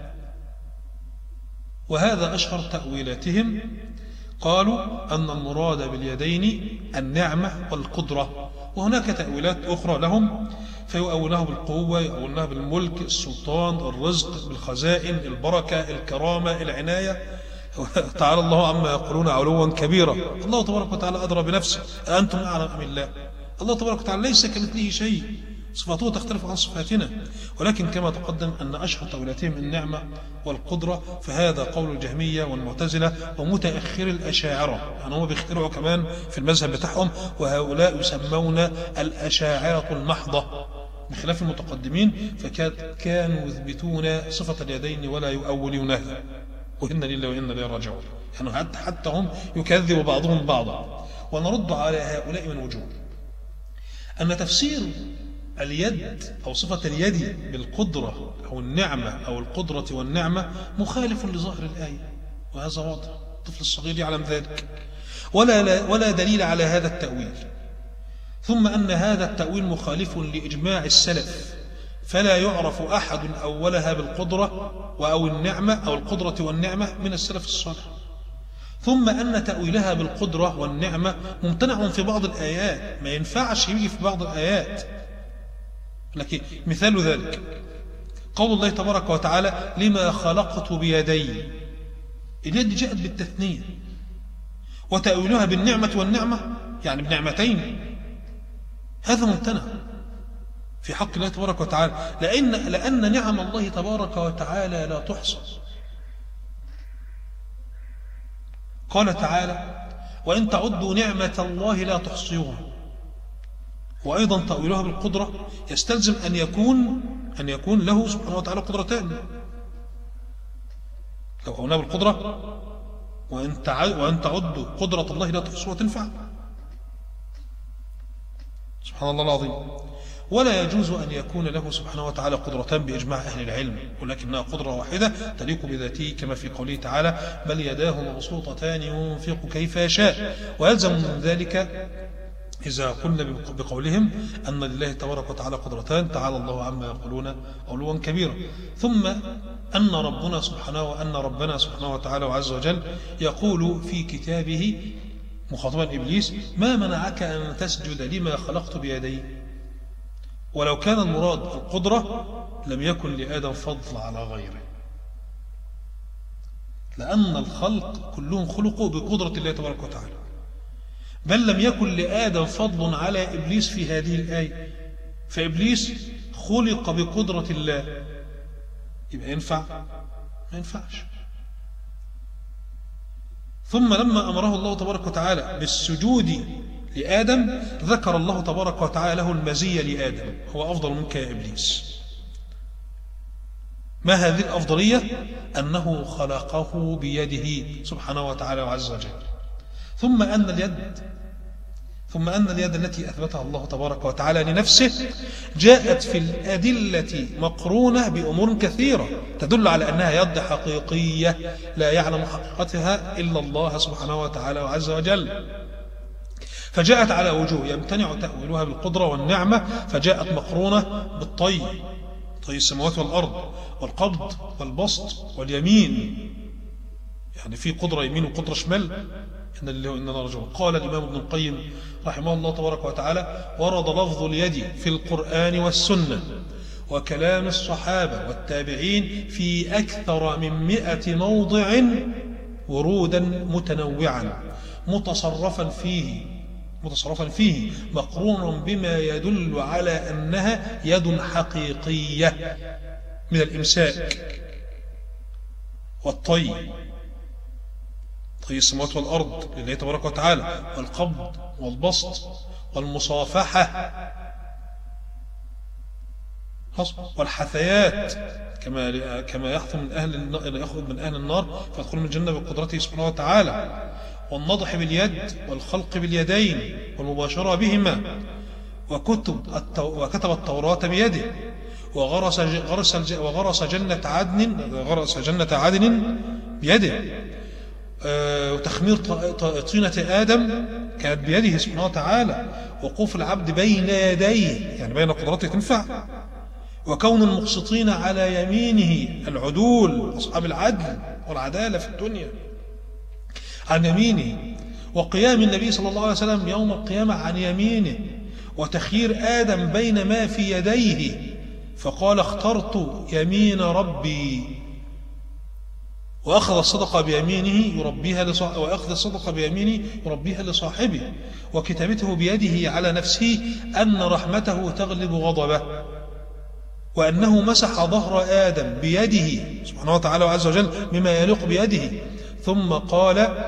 وهذا أشهر تأويلاتهم. قالوا أن المراد باليدين النعمة والقدرة، وهناك تأويلات أخرى لهم، فيؤولونه بالقوة، يؤولونه بالملك، السلطان، الرزق، بالخزائن، البركة، الكرامة، العناية. تعالى الله عما يقولون علوا كبيرا. الله تبارك وتعالى أدرى بنفسه، أنتم أعلم أم الله؟ الله تبارك وتعالى ليس كمثله شيء، صفاته تختلف عن صفاتنا. ولكن كما تقدم أن أشهر تأويلاتهم النعمة والقدرة، فهذا قول الجهمية والمعتزلة ومتأخر الأشاعرة، يعني هم بيخترعوا كمان في المذهب بتاعهم، وهؤلاء يسمون الأشاعرة المحضة بخلاف المتقدمين، فكانوا يثبتون صفة اليدين ولا يؤولونها، وإن لله وإنا إليه راجعون. يعني حتى هم يكذب بعضهم بعضا. ونرد على هؤلاء من وجوه: أن تفسير اليد أو صفة اليد بالقدرة أو النعمة أو القدرة والنعمة مخالف لظاهر الآية، وهذا واضح، الطفل الصغير يعلم ذلك، ولا, ولا دليل على هذا التأويل. ثم أن هذا التأويل مخالف لإجماع السلف، فلا يعرف أحد أولها بالقدرة أو النعمة أو القدرة والنعمة من السلف الصالح. ثم أن تأويلها بالقدرة والنعمة ممتنع في بعض الآيات، ما ينفعش يجي في بعض الآيات. لكن مثال ذلك قول الله تبارك وتعالى: لما خلقت بيدي. اليد جاءت بالتثنية، وتأويلها بالنعمة والنعمة يعني بنعمتين، هذا ممتنع في حق الله تبارك وتعالى، لأن, لأن نعم الله تبارك وتعالى لا تحصى. قال تعالى: وإن تعدوا نعمة الله لا تحصيوها. وأيضا تأويلها بالقدرة يستلزم أن يكون أن يكون له سبحانه وتعالى قدرتان. لو أولها بالقدرة وأن تعدوا قدرة الله لا تحصوها تنفع. سبحان الله العظيم. ولا يجوز أن يكون له سبحانه وتعالى قدرتان بإجماع أهل العلم، ولكنها قدرة واحدة تليق بذاته، كما في قوله تعالى: بل يداه مبسوطتان ينفق كيف يشاء. ويلزم من ذلك إذا قلنا بقولهم أن لله تبارك وتعالى قدرتان تعالى الله عما يقولون علوا كبيرا. ثم أن ربنا سبحانه وأن ربنا سبحانه وتعالى وعز وجل يقول في كتابه مخاطبا إبليس: ما منعك أن تسجد لما خلقت بيدي؟ ولو كان المراد القدرة لم يكن لآدم فضل على غيره، لأن الخلق كلهم خلقوا بقدرة الله تبارك وتعالى، بل لم يكن لآدم فضل على إبليس في هذه الآية، فإبليس خلق بقدرة الله، يبقى ينفع؟ ما ينفعش. ثم لما أمره الله تبارك وتعالى بالسجود لآدم ذكر الله تبارك وتعالى له المزية لآدم: هو أفضل منك يا إبليس. ما هذه الأفضلية؟ أنه خلقه بيده سبحانه وتعالى وعز وجل. ثم أن اليد ثم أن اليد التي أثبتها الله تبارك وتعالى لنفسه جاءت في الأدلة مقرونة بأمور كثيرة تدل على أنها يد حقيقية لا يعلم حقيقتها إلا الله سبحانه وتعالى وعز وجل، فجاءت على وجوه يمتنع تأويلها بالقدرة والنعمة، فجاءت مقرونة بالطي، طي السماوات والأرض، والقبض والبسط واليمين، يعني في قدرة يمين وقدرة شمال. إن اللي هو إننا رجل. قال الإمام ابن القيم رحمه الله تبارك وتعالى: ورد لفظ اليد في القرآن والسنة وكلام الصحابة والتابعين في أكثر من مئة موضع ورودا متنوعا متصرفا فيه متصرفا فيه مقرونا بما يدل على أنها يد حقيقية من الإمساك والطي، طي السماوات والأرض لله تبارك وتعالى، والقبض والبسط والمصافحة والحثيات، كما كما يحث من أهل النار يأخذ من أهل النار فيدخل من الجنة بقدرته سبحانه وتعالى، والنضح باليد والخلق باليدين والمباشرة بهما، وكتب التو... وكتب التوراة بيده، وغرس غرس وغرس جنة عدن غرس جنة عدن بيده، أه وتخمير طينة آدم كانت بيده سبحانه وتعالى، وقوف العبد بين يديه يعني بين قدراته تنفع، وكون المقسطين على يمينه العدول أصحاب العدل والعدالة في الدنيا عن يمينه، وقيام النبي صلى الله عليه وسلم يوم القيامة عن يمينه، وتخيير آدم بين ما في يديه فقال: اخترت يمين ربي، وأخذ الصدقة بيمينه يربيها لصاحبه وأخذ الصدقة بيمينه يربيها لصاحبه، وكتابته بيده على نفسه أن رحمته تغلب غضبه، وأنه مسح ظهر آدم بيده سبحانه وتعالى وعز وجل بما يليق بيده، ثم قال: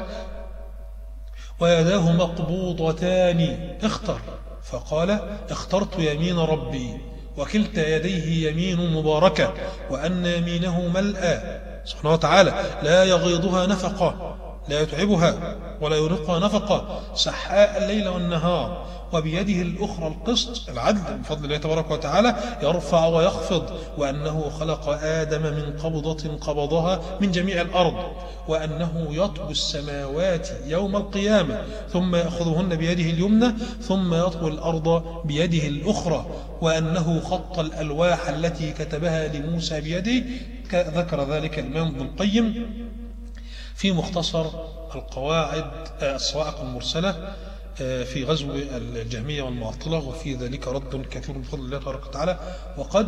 ويداه مقبوضتان اختر، فقال: اخترت يمين ربي، وكلتا يديه يمين مباركة، وأن يمينه ملأى سبحانه وتعالى لا يغيضها نفقة، لا يتعبها ولا يرقها نفقة، سحاء الليل والنهار، وبيده الأخرى القسط العدل من فضل الله تبارك وتعالى يرفع ويخفض، وأنه خلق آدم من قبضة قبضها من جميع الأرض، وأنه يطوي السماوات يوم القيامة ثم يأخذهن بيده اليمنى ثم يطوي الأرض بيده الأخرى، وأنه خط الألواح التي كتبها لموسى بيده. ذكر ذلك الإمام ابن القيم في مختصر القواعد الصواعق المرسلة في غزو الجهمية والمعطلة، وفي ذلك رد كثير بفضل الله تبارك وتعالى. وقد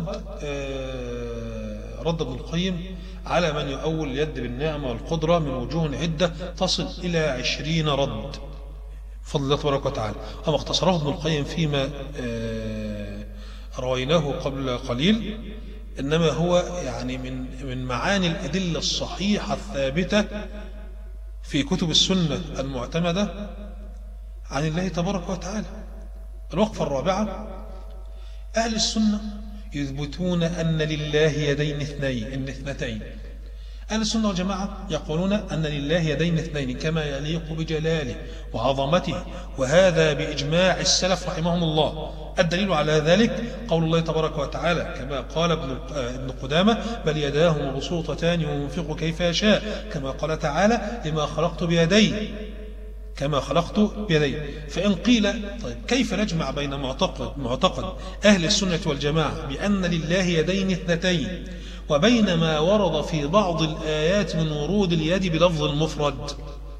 رد ابن القيم على من يؤول اليد بالنعمة والقدرة من وجوه عدة تصل إلى عشرين رد بفضل الله تبارك وتعالى، أما اختصره ابن القيم فيما رويناه قبل قليل، إنما هو يعني من من معاني الأدلة الصحيحة الثابتة في كتب السنة المعتمدة عن الله تبارك وتعالى. الوقفة الرابعة: أهل السنة يثبتون أن لله يدين اثنين اثنتين. أهل السنة والجماعة يقولون أن لله يدين اثنين كما يليق بجلاله وعظمته، وهذا بإجماع السلف رحمهم الله. الدليل على ذلك قول الله تبارك وتعالى كما قال ابن قدامة: بل يداه مبسوطتان وينفق كيف يشاء، كما قال تعالى: لما خلقت بيدي. كما خلقت بيدي. فإن قيل طيب كيف نجمع بين معتقد, معتقد أهل السنة والجماعة بأن لله يدين اثنتين وبين ما ورد في بعض الآيات من ورود اليد بلفظ المفرد،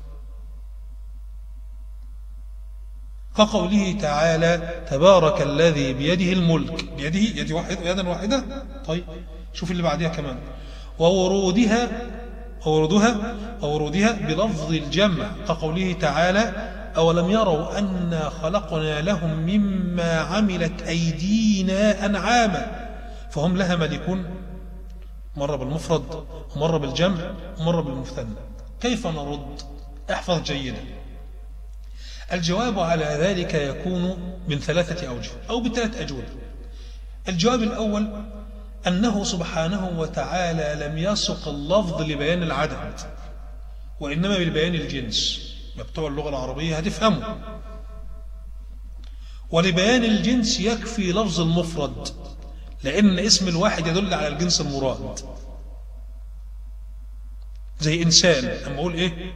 كقوله تعالى تبارك الذي بيده الملك، بيده يد واحد يدا واحدة. طيب شوف اللي بعدها كمان، وورودها وورودها وورودها بلفظ الجمع، كقوله تعالى أولم يروا أنا خلقنا لهم مما عملت أيدينا أنعاما فهم لها مالكون، مرة بالمفرد ومرة بالجمع ومرة بالمثنى. كيف نرد؟ احفظ جيدا. الجواب على ذلك يكون من ثلاثة أوجه أو بثلاث أجوبة. الجواب الأول أنه سبحانه وتعالى لم يسق اللفظ لبيان العدد وإنما بالبيان الجنس، بتوع اللغة العربية هتفهموا. ولبيان الجنس يكفي لفظ المفرد، لأن اسم الواحد يدل على الجنس المراد. زي إنسان، أما أقول إيه؟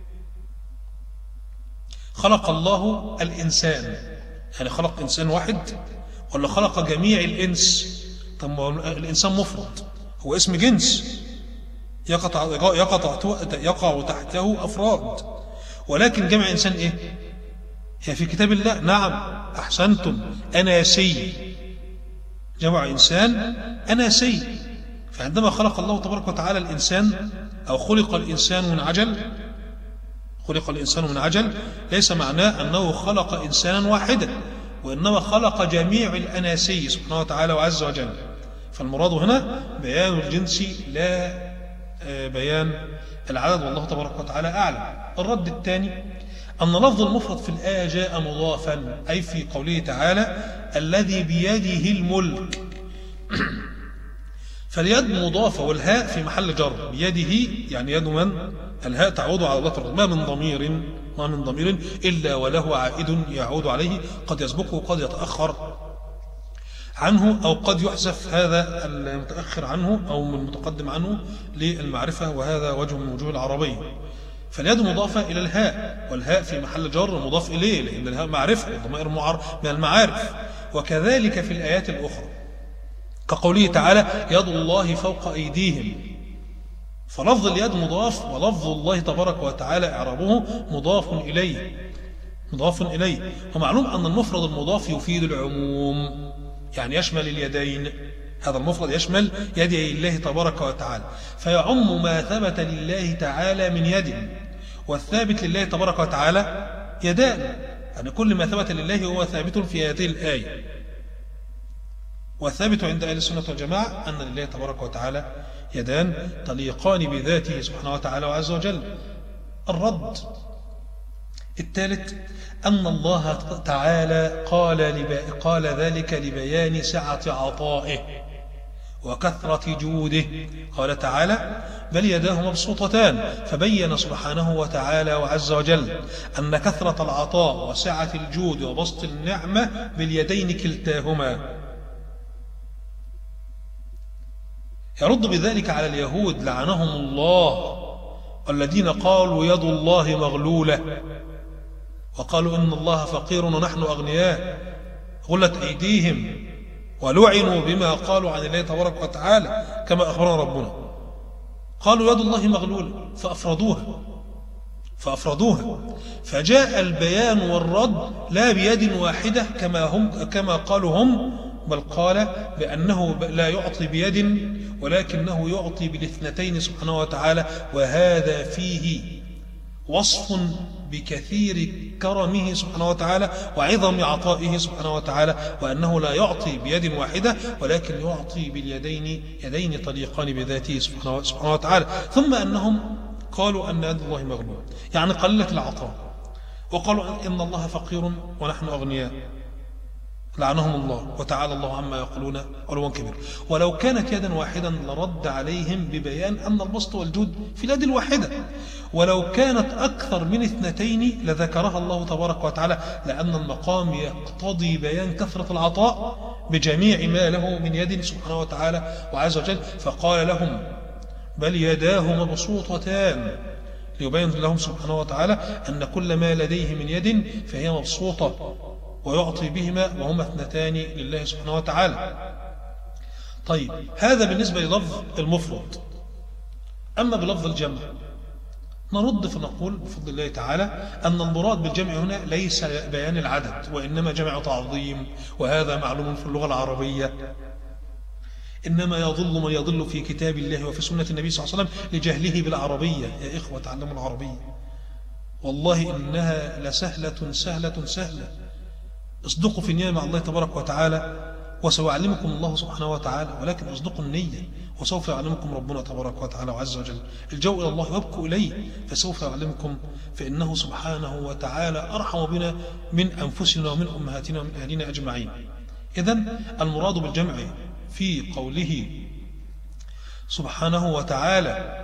خلق الله الإنسان، يعني خلق إنسان واحد ولا خلق جميع الإنس؟ طب الإنسان مفرد، هو اسم جنس يقع, يقع, يقع تحته أفراد، ولكن جمع إنسان إيه؟ هي في كتاب الله. نعم أحسنتم، أناسي، جمع إنسان أناسي. فعندما خلق الله تبارك وتعالى الإنسان أو خلق الإنسان من عجل، خلق الإنسان من عجل ليس معناه أنه خلق إنسانا واحدا، وإنما خلق جميع الأناسي سبحانه وتعالى وعز وجل. فالمراد هنا بيان الجنس لا بيان العدد، والله تبارك وتعالى أعلم. الرد الثاني أن لفظ المفرد في الآية جاء مضافا، أي في قوله تعالى الذي بيده الملك فاليد مضافة والهاء في محل جر، بيده يعني يد من؟ الهاء تعود على الله تبارك، ما من ضمير ما من ضمير إلا وله عائد يعود عليه، قد يسبقه وقد يتأخر عنه، أو قد يحذف هذا المتأخر عنه أو المتقدم عنه للمعرفة، وهذا وجه من وجوه العربية. فاليد مضافة إلى الهاء، والهاء في محل جر مضاف إليه، لأن الهاء معرفة والضمائر من المعارف. وكذلك في الآيات الأخرى كقوله تعالى يد الله فوق أيديهم، فلفظ اليد مضاف، ولفظ الله تبارك وتعالى إعرابه مضاف إليه مضاف إليه. ومعلوم أن المفرد المضاف يفيد العموم، يعني يشمل اليدين. هذا المفرد يشمل يدي الله تبارك وتعالى، فيعم ما ثبت لله تعالى من يد، والثابت لله تبارك وتعالى يدان، يعني كل ما ثبت لله هو ثابت في هذه الآية. والثابت عند أهل السنة والجماعة أن لله تبارك وتعالى يدان تليقان بذاته سبحانه وتعالى وعز وجل. الرد الثالث أن الله تعالى قال, قال ذلك لبيان سعة عطائه وكثرة جوده. قال تعالى بل يداه مبسوطتان، فبين سبحانه وتعالى وعز وجل أن كثرة العطاء وسعة الجود وبسط النعمة باليدين كلتاهما. يرد بذلك على اليهود لعنهم الله الذين قالوا يد الله مغلولة، وقالوا إن الله فقير ونحن أغنياء، غلت أيديهم ولعنوا بما قالوا عن الله تبارك وتعالى كما أخبرنا ربنا. قالوا يد الله مغلولة فأفردوها فأفردوها فجاء البيان والرد لا بيد واحدة كما هم كما قالوا هم، بل قال بأنه لا يعطي بيد ولكنه يعطي بالاثنتين سبحانه وتعالى، وهذا فيه وصف بكثير كرمه سبحانه وتعالى وعظم عطائه سبحانه وتعالى، وأنه لا يعطي بيد واحدة ولكن يعطي باليدين يدين طليقان بذاته سبحانه وتعالى. ثم أنهم قالوا أن يد الله مغلولة، يعني قلة العطاء، وقالوا إن الله فقير ونحن أغنياء، لعنهم الله وتعالى الله عما يقولون علوا كبير. ولو كانت يدا واحدا لرد عليهم ببيان أن البسط والجود في اليد الواحدة، ولو كانت أكثر من اثنتين لذكرها الله تبارك وتعالى، لأن المقام يقتضي بيان كثرة العطاء بجميع ما له من يد سبحانه وتعالى وعز وجل. فقال لهم بل يداه مبسوطتان ليبين لهم سبحانه وتعالى أن كل ما لديه من يد فهي مبسوطة ويعطي بهما وهما اثنتان لله سبحانه وتعالى. طيب هذا بالنسبة للفظ المفرد. أما بلفظ الجمع نرد فنقول بفضل الله تعالى أن المراد بالجمع هنا ليس بيان العدد وإنما جمع تعظيم، وهذا معلوم في اللغة العربية. إنما يضل من يضل في كتاب الله وفي سنة النبي صلى الله عليه وسلم لجهله بالعربية. يا إخوة تعلموا العربية، والله إنها لسهلة سهلة سهلة. اصدقوا في النية مع الله تبارك وتعالى وسيعلمكم الله سبحانه وتعالى، ولكن اصدقوا النية وسوف يعلمكم ربنا تبارك وتعالى وعز وجل. الجو إلى الله وابكوا إليه فسوف يعلمكم، فإنه سبحانه وتعالى أرحم بنا من أنفسنا ومن أمهاتنا ومن أهلنا أجمعين. إذن المراد بالجمع في قوله سبحانه وتعالى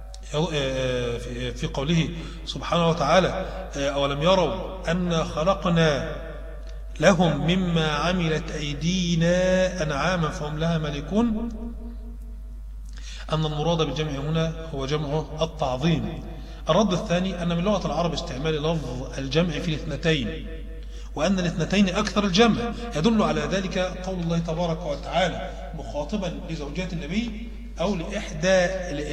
في قوله سبحانه وتعالى أولم يروا أن خلقنا لهم مما عملت أيدينا أنعاما فهم لها مالكون، أن المراد بالجمع هنا هو جمع التعظيم. الرد الثاني أن من لغة العرب استعمال لفظ الجمع في الاثنتين، وأن الاثنتين أكثر الجمع. يدل على ذلك قول الله تبارك وتعالى مخاطبا لزوجات النبي أو لإحدى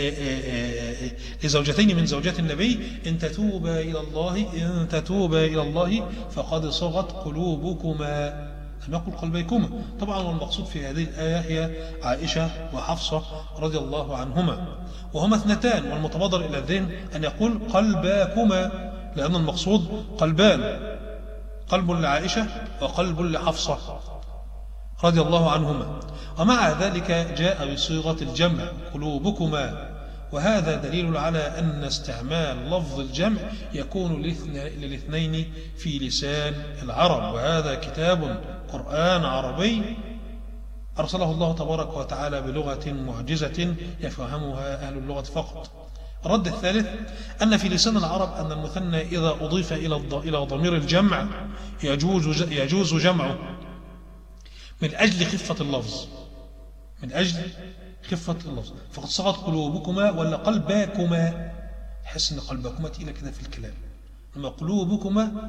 لزوجتين من زوجات النبي: إن تتوبا إلى الله إن تتوبا إلى الله فقد صغت قلوبكما، لم يقل قلبيكما. طبعا والمقصود في هذه الآية هي عائشة وحفصة رضي الله عنهما، وهما اثنتان، والمتبادر إلى الذهن أن يقول قلباكما، لأن المقصود قلبان، قلب لعائشة وقلب لحفصة رضي الله عنهما. ومع ذلك جاء بصيغة الجمع قلوبكما، وهذا دليل على أن استعمال لفظ الجمع يكون للاثنين في لسان العرب، وهذا كتاب قرآن عربي أرسله الله تبارك وتعالى بلغة معجزة يفهمها أهل اللغة فقط. الرد الثالث أن في لسان العرب أن المثنى إذا أضيف إلى ضمير الجمع يجوز يجوز جمعه من أجل خفة اللفظ، من أجل خفة اللفظ. فقد صغت قلوبكما ولا قلباكما، حس أن قلباكما تقيلة كده في الكلام، أما قلوبكما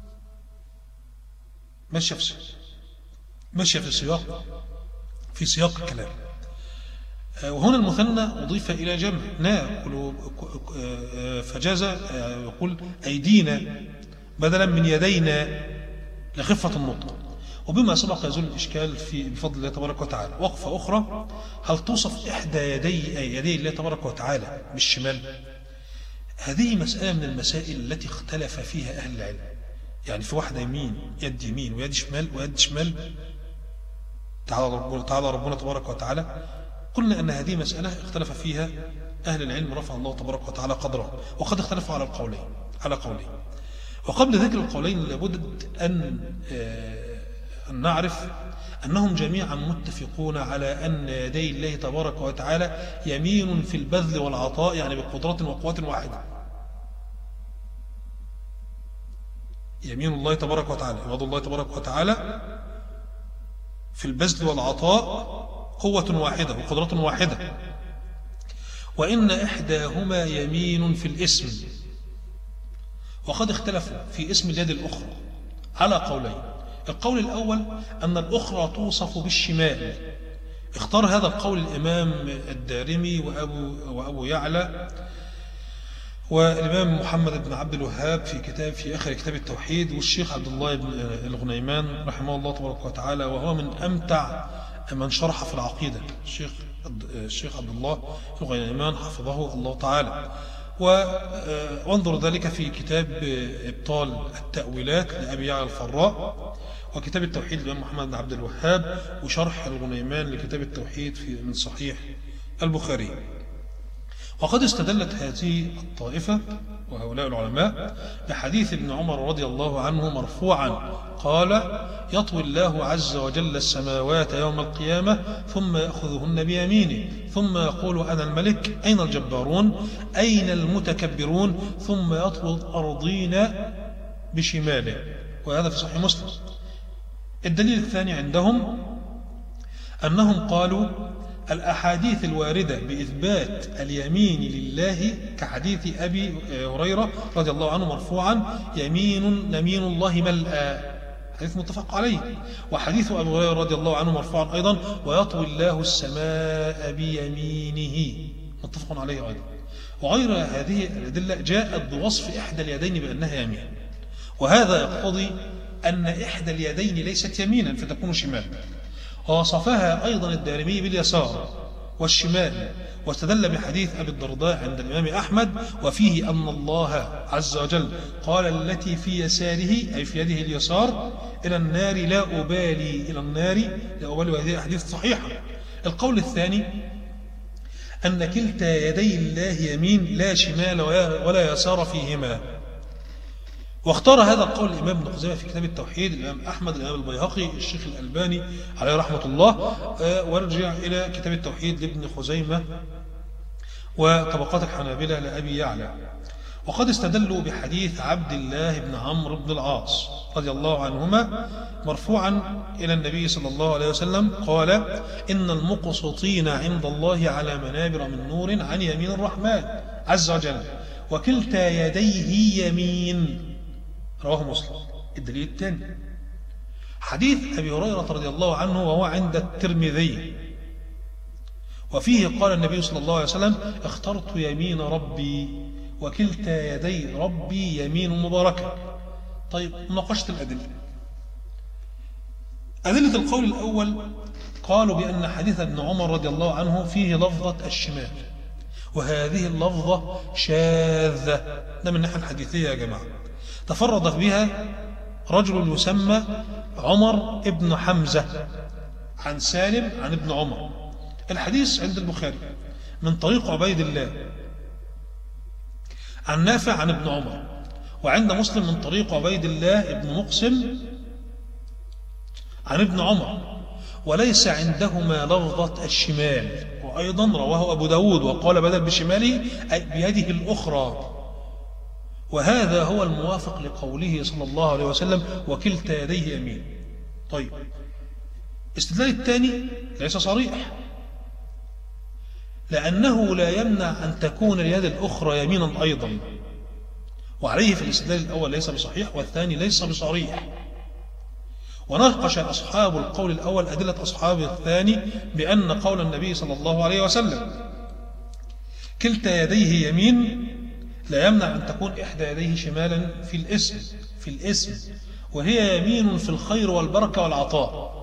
ماشية في ماشية في سياق في سياق الكلام. وهنا المثنى أضيف إلى جمع نا قلوب، فجاز يقول أيدينا بدلا من يدينا لخفة النطق. وبما سبق يزول الإشكال في بفضل الله تبارك وتعالى. وقفة أخرى: هل توصف إحدى يدي يدي الله تبارك وتعالى بالشمال؟ هذه مسألة من المسائل التي اختلف فيها أهل العلم. يعني في واحدة يمين يد يمين ويد شمال ويد شمال، تعالى ربنا, تعالى ربنا تبارك وتعالى. قلنا أن هذه مسألة اختلف فيها أهل العلم رفع الله تبارك وتعالى قدره، وقد اختلفوا على القولين على قولين. وقبل ذكر القولين لابد أن أن نعرف أنهم جميعا متفقون على أن يدي الله تبارك وتعالى يمين في البذل والعطاء، يعني بقدرة وقوة واحدة. يمين الله تبارك وتعالى، يد الله تبارك وتعالى في البذل والعطاء قوة واحدة وقدرة واحدة. وإن إحداهما يمين في الاسم. وقد اختلفوا في اسم اليد الأخرى على قولين. القول الأول أن الأخرى توصف بالشمال. اختار هذا القول الإمام الدارمي وأبو, وأبو يعلى والإمام محمد بن عبد الوهاب في كتاب في آخر كتاب التوحيد، والشيخ عبد الله بن الغنيمان رحمه الله تبارك وتعالى، وهو من أمتع من شرح في العقيدة، الشيخ الشيخ عبد الله الغنيمان حفظه الله تعالى. وانظر ذلك في كتاب إبطال التأويلات لأبي يعلى الفراء، وكتاب التوحيد للإمام محمد بن عبد الوهاب، وشرح الغنيمان لكتاب التوحيد في من صحيح البخاري. وقد استدلت هذه الطائفة وهؤلاء العلماء بحديث ابن عمر رضي الله عنه مرفوعا قال: يطوي الله عز وجل السماوات يوم القيامة ثم يأخذهن بيمينه ثم يقول: أنا الملك، أين الجبارون، أين المتكبرون، ثم يطوي الأرضين بشماله. وهذا في صحيح مسلم. الدليل الثاني عندهم أنهم قالوا الأحاديث الواردة بإثبات اليمين لله كحديث أبي هريرة رضي الله عنه مرفوعا يمين يمين الله ملأ، حديث متفق عليه. وحديث أبي هريرة رضي الله عنه مرفوعا أيضا ويطوي الله السماء بيمينه، متفق عليه أيضا. وغير هذه الأدلة جاءت بوصف إحدى اليدين بأنها يمين، وهذا يقتضي أن إحدى اليدين ليست يمينا فتكون شمال. ووصفها أيضا الدارمي باليسار والشمال، واستدل بحديث أبي الدرداء عند الإمام أحمد وفيه أن الله عز وجل قال التي في يساره أي في يده اليسار إلى النار لا أبالي إلى النار لا أبالي، وهذه أحاديث صحيحة. القول الثاني أن كلتا يدي الله يمين لا شمال ولا يسار فيهما، واختار هذا القول الإمام ابن خزيمة في كتاب التوحيد، الإمام أحمد، الإمام البيهقي، الشيخ الألباني عليه رحمة الله، وارجع إلى كتاب التوحيد لابن خزيمة وطبقات الحنابلة لأبي يعلى. وقد استدلوا بحديث عبد الله بن عمرو بن العاص رضي الله عنهما مرفوعا إلى النبي صلى الله عليه وسلم قال إن المقسطين عند الله على منابر من نور عن يمين الرحمن عز وجل وكلتا يديه يمين، رواه مسلم. الدليل الثاني حديث أبي هريرة رضي الله عنه وهو عند الترمذي، وفيه قال النبي صلى الله عليه وسلم اخترت يمين ربي وكلتا يدي ربي يمين مباركة. طيب مناقشة الأدلة. أدلة القول الأول قالوا بأن حديث ابن عمر رضي الله عنه فيه لفظة الشمال، وهذه اللفظة شاذة، ده من الناحية الحديثية يا جماعة. تفرد بها رجل يسمى عمر ابن حمزة عن سالم عن ابن عمر. الحديث عند البخاري من طريق عبيد الله عن نافع عن ابن عمر، وعند مسلم من طريق عبيد الله ابن مقسم عن ابن عمر، وليس عندهما لفظة الشمال. وأيضا رواه أبو داود وقال بدل بشماله أي بيده الأخرى، وهذا هو الموافق لقوله صلى الله عليه وسلم وكلتا يديه يمين. طيب استدلال الثاني ليس صريح، لأنه لا يمنع أن تكون اليد الأخرى يمينا أيضا، وعليه في الاستدلال الأول ليس بصحيح والثاني ليس بصريح. وناقش أصحاب القول الأول أدلة أصحاب الثاني بأن قول النبي صلى الله عليه وسلم كلتا يديه يمين لا يمنع أن تكون إحدى يديه شمالا في الاسم في الاسم وهي يمين في الخير والبركة والعطاء.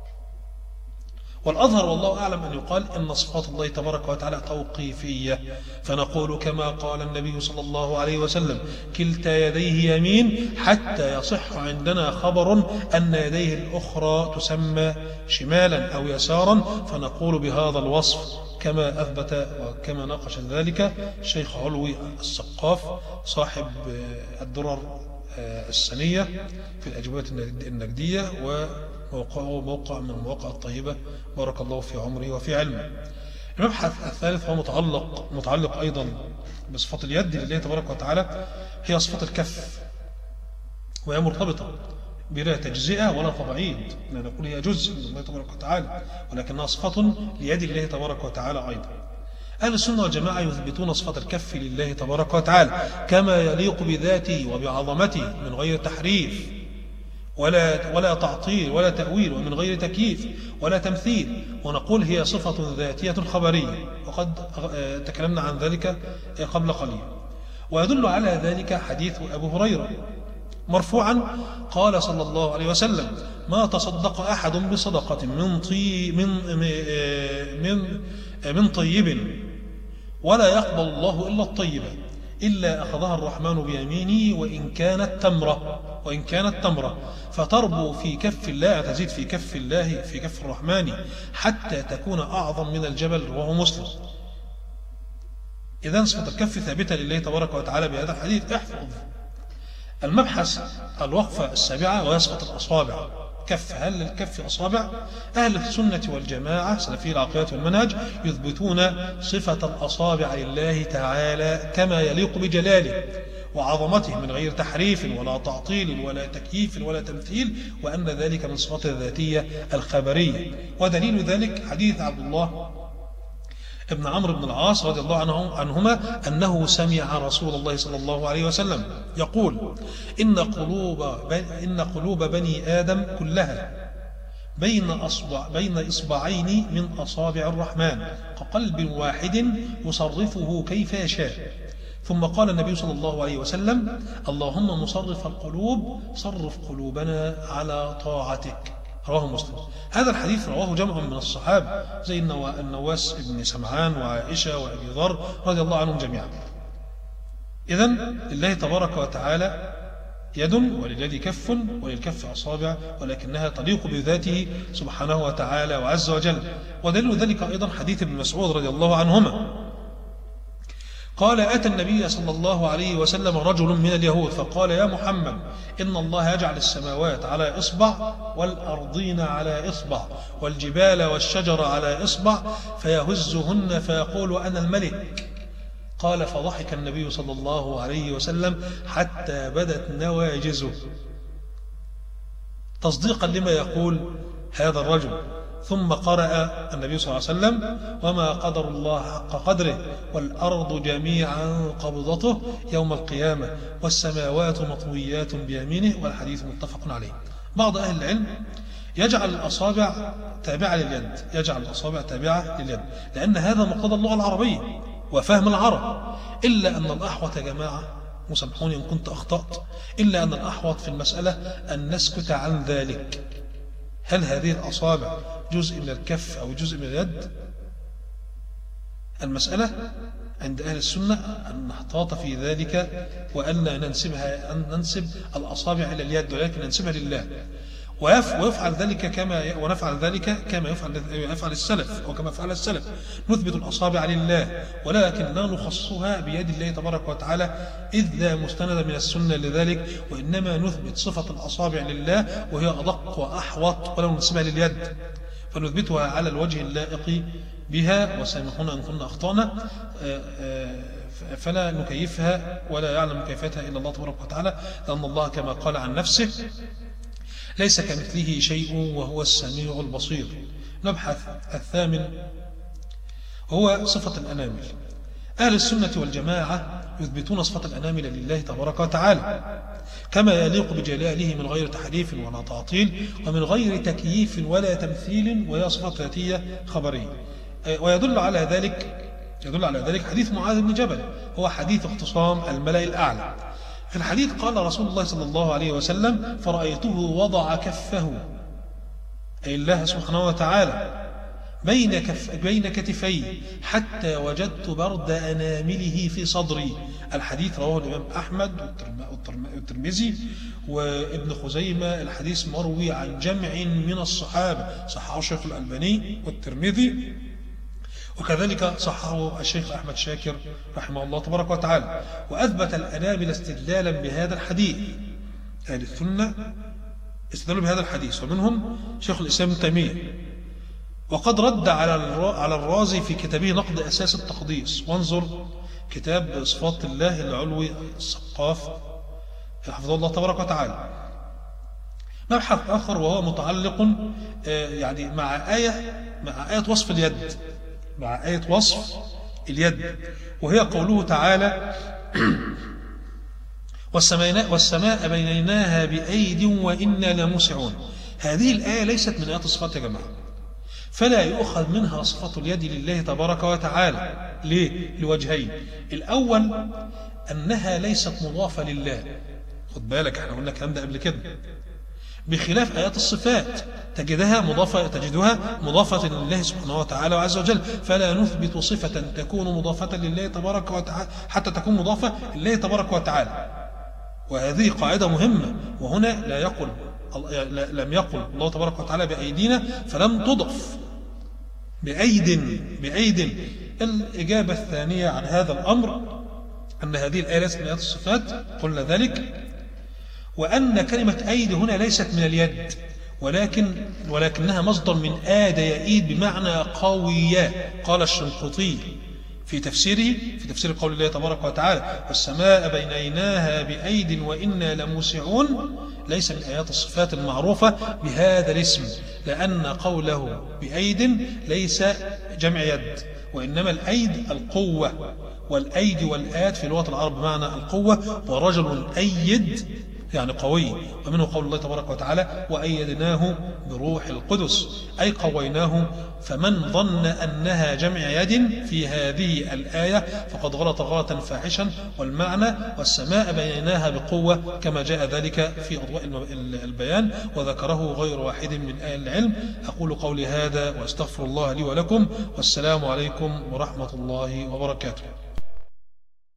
والأظهر والله أعلم أن يقال إن صفات الله تبارك وتعالى توقيفية، فنقول كما قال النبي صلى الله عليه وسلم كلتا يديه يمين حتى يصح عندنا خبر أن يديه الأخرى تسمى شمالا أو يسارا، فنقول بهذا الوصف كما أثبت وكما ناقش ذلك الشيخ علوي السقاف صاحب الدرر السنية في الأجوبة النجدية، وموقعه موقع من المواقع الطيبة بارك الله في عمره وفي علمه. المبحث الثالث هو متعلق متعلق أيضا بصفة اليد لله تبارك وتعالى، هي صفة الكف، وهي مرتبطة بلا تجزئة ولا تبعيض، لا نقول هي جزء من الله تبارك وتعالى، ولكنها صفة ليد الله تبارك وتعالى أيضا. أهل السنة والجماعة يثبتون صفة الكف لله تبارك وتعالى كما يليق بذاته وبعظمته من غير تحريف ولا ولا تعطيل ولا تأويل، ومن غير تكييف ولا تمثيل، ونقول هي صفة ذاتية خبرية، وقد تكلمنا عن ذلك قبل قليل. ويدل على ذلك حديث أبو هريرة مرفوعا قال صلى الله عليه وسلم ما تصدق أحد بصدقة من طي من من من طيب ولا يقبل الله إلا الطيبة إلا أخذها الرحمن بيمينه وإن كانت تمرة وإن كانت تمرة فتربو في كف الله، تزيد في كف الله في كف الرحمن حتى تكون أعظم من الجبل، وهو مسلم. إذن صفة الكف ثابتة لله تبارك وتعالى بهذا الحديث. احفظ المبحث الوقفة السابعة وهي صفة الأصابع. كف، هل للكف أصابع؟ أهل السنة والجماعة سلفي العقيدة والمنهج يثبتون صفة الأصابع لله تعالى كما يليق بجلاله وعظمته من غير تحريف ولا تعطيل ولا تكييف ولا تمثيل، وأن ذلك من صفات الذاتية الخبرية. ودليل ذلك حديث عبد الله ابن عمرو بن العاص رضي الله عنه عنهما أنه سمع رسول الله صلى الله عليه وسلم يقول إن قلوب إن قلوب بني آدم كلها بين أصبع بين إصبعين من أصابع الرحمن كقلب واحد يصرفه كيف يشاء. ثم قال النبي صلى الله عليه وسلم اللهم مصرف القلوب صرف قلوبنا على طاعتك. رواه مسلم. هذا الحديث رواه جمع من الصحابة زي النواس بن سمعان وعائشة وأبي ذر رضي الله عنهم جميعا. إذن لله تبارك وتعالى يد ولليد كف وللكف أصابع، ولكنها تليق بذاته سبحانه وتعالى وعز وجل. ودليل ذلك أيضا حديث ابن مسعود رضي الله عنهما قال أتى النبي صلى الله عليه وسلم رجل من اليهود فقال يا محمد إن الله يجعل السماوات على إصبع والأرضين على إصبع والجبال والشجر على إصبع فيهزهن فيقول أنا الملك. قال فضحك النبي صلى الله عليه وسلم حتى بدت نواجزه تصديقا لما يقول هذا الرجل. ثم قرأ النبي صلى الله عليه وسلم وما قدر الله حق قدره والأرض جميعا قبضته يوم القيامة والسماوات مطويات بيمينه، والحديث متفق عليه. بعض أهل العلم يجعل الأصابع تابعة لليد يجعل الأصابع تابعة لليد لأن هذا مقتضى اللغة العربية وفهم العرب، إلا أن الأحوط يا جماعة مسامحوني إن كنت أخطأت، إلا أن الأحوط في المسألة أن نسكت عن ذلك. هل هذه الأصابع جزء من الكف أو جزء من اليد؟ المسألة عند أهل السنة أن نحتاط في ذلك وأن ننسبها أن ننسب الأصابع إلى اليد، ولكن ننسبها لله، ويفعل ذلك كما ونفعل ذلك كما يفعل يفعل السلف وكما فعل السلف، نثبت الأصابع لله ولكن لا نخصها بيد الله تبارك وتعالى إذ لا مستند من السنة لذلك، وإنما نثبت صفة الأصابع لله وهي أدق وأحوط ولو نسبها لليد، فنثبتها على الوجه اللائق بها. وسامحونا أن كنا أخطأنا، فلا نكيفها ولا يعلم كيفتها إلا الله تبارك وتعالى، لأن الله كما قال عن نفسه ليس كمثله شيء وهو السميع البصير. نبحث الثامن هو صفة الأنامل. أهل السنة والجماعة يثبتون صفة الأنامل لله تبارك وتعالى كما يليق بجلاله من غير تحريف ولا تعطيل ومن غير تكييف ولا تمثيل، وهي صفة ذاتية خبرية. ويدل على ذلك يدل على ذلك حديث معاذ بن جبل، هو حديث اختصام الملأ الأعلى. في الحديث قال رسول الله صلى الله عليه وسلم فرأيته وضع كفه أي الله سبحانه وتعالى بين, كف بين كتفي حتى وجدت برد أنامله في صدري. الحديث رواه الإمام أحمد والترمذي وابن خزيمة. الحديث مروي عن جمع من الصحابة، صححه الشيخ الألباني والترمذي، وكذلك صححه الشيخ أحمد شاكر رحمه الله تبارك وتعالى. وأثبت الأنامل استدلالا بهذا الحديث. أهل السنة استدلوا بهذا الحديث ومنهم شيخ الإسلام ابن تيمية، وقد رد على الرازي في كتابه نقد أساس التقديس. وانظر كتاب صفات الله العلوي السقاف حفظه الله تبارك وتعالى. مبحث آخر وهو متعلق يعني مع آية مع آية وصف اليد مع آية وصف اليد وهي قوله تعالى والسماء, والسماء بنيناها بأيد وإنا لموسعون. هذه الآية ليست من آيات الصفات يا جماعة، فلا يؤخذ منها صفة اليد لله تبارك وتعالى. ليه؟ لوجهين. الأول أنها ليست مضافة لله، خد بالك احنا قلنا الكلام ده قبل كده، بخلاف آيات الصفات تجدها مضافة تجدها مضافة لله سبحانه وتعالى وعز وجل، فلا نثبت صفة تكون مضافة لله تبارك وتعالى حتى تكون مضافة لله تبارك وتعالى. وهذه قاعدة مهمة. وهنا لا يقل لم يقل الله تبارك وتعالى بأيدينا فلم تضف بأيد بأيد. الإجابة الثانية عن هذا الأمر أن هذه الآية ليست من آيات الصفات، قلنا ذلك، وأن كلمة أيد هنا ليست من اليد ولكن ولكنها مصدر من آد يئيد بمعنى قوية. قال الشنقيطي في تفسيره في تفسير قول الله تبارك وتعالى والسماء بنيناها بأيد وإنا لموسعون ليس من آيات الصفات المعروفة بهذا الاسم، لأن قوله بأيد ليس جمع يد، وإنما الأيد القوة، والأيد والآد في لغة العرب بمعنى القوة، ورجل أيد يعني قوي. ومنه قول الله تبارك وتعالى وأيدناه بروح القدس أي قويناه. فمن ظن أنها جمع يد في هذه الآية فقد غلط غلطا فاحشا، والمعنى والسماء بنيناها بقوة كما جاء ذلك في أضواء البيان، وذكره غير واحد من أهل العلم. أقول قولي هذا وأستغفر الله لي ولكم، والسلام عليكم ورحمة الله وبركاته.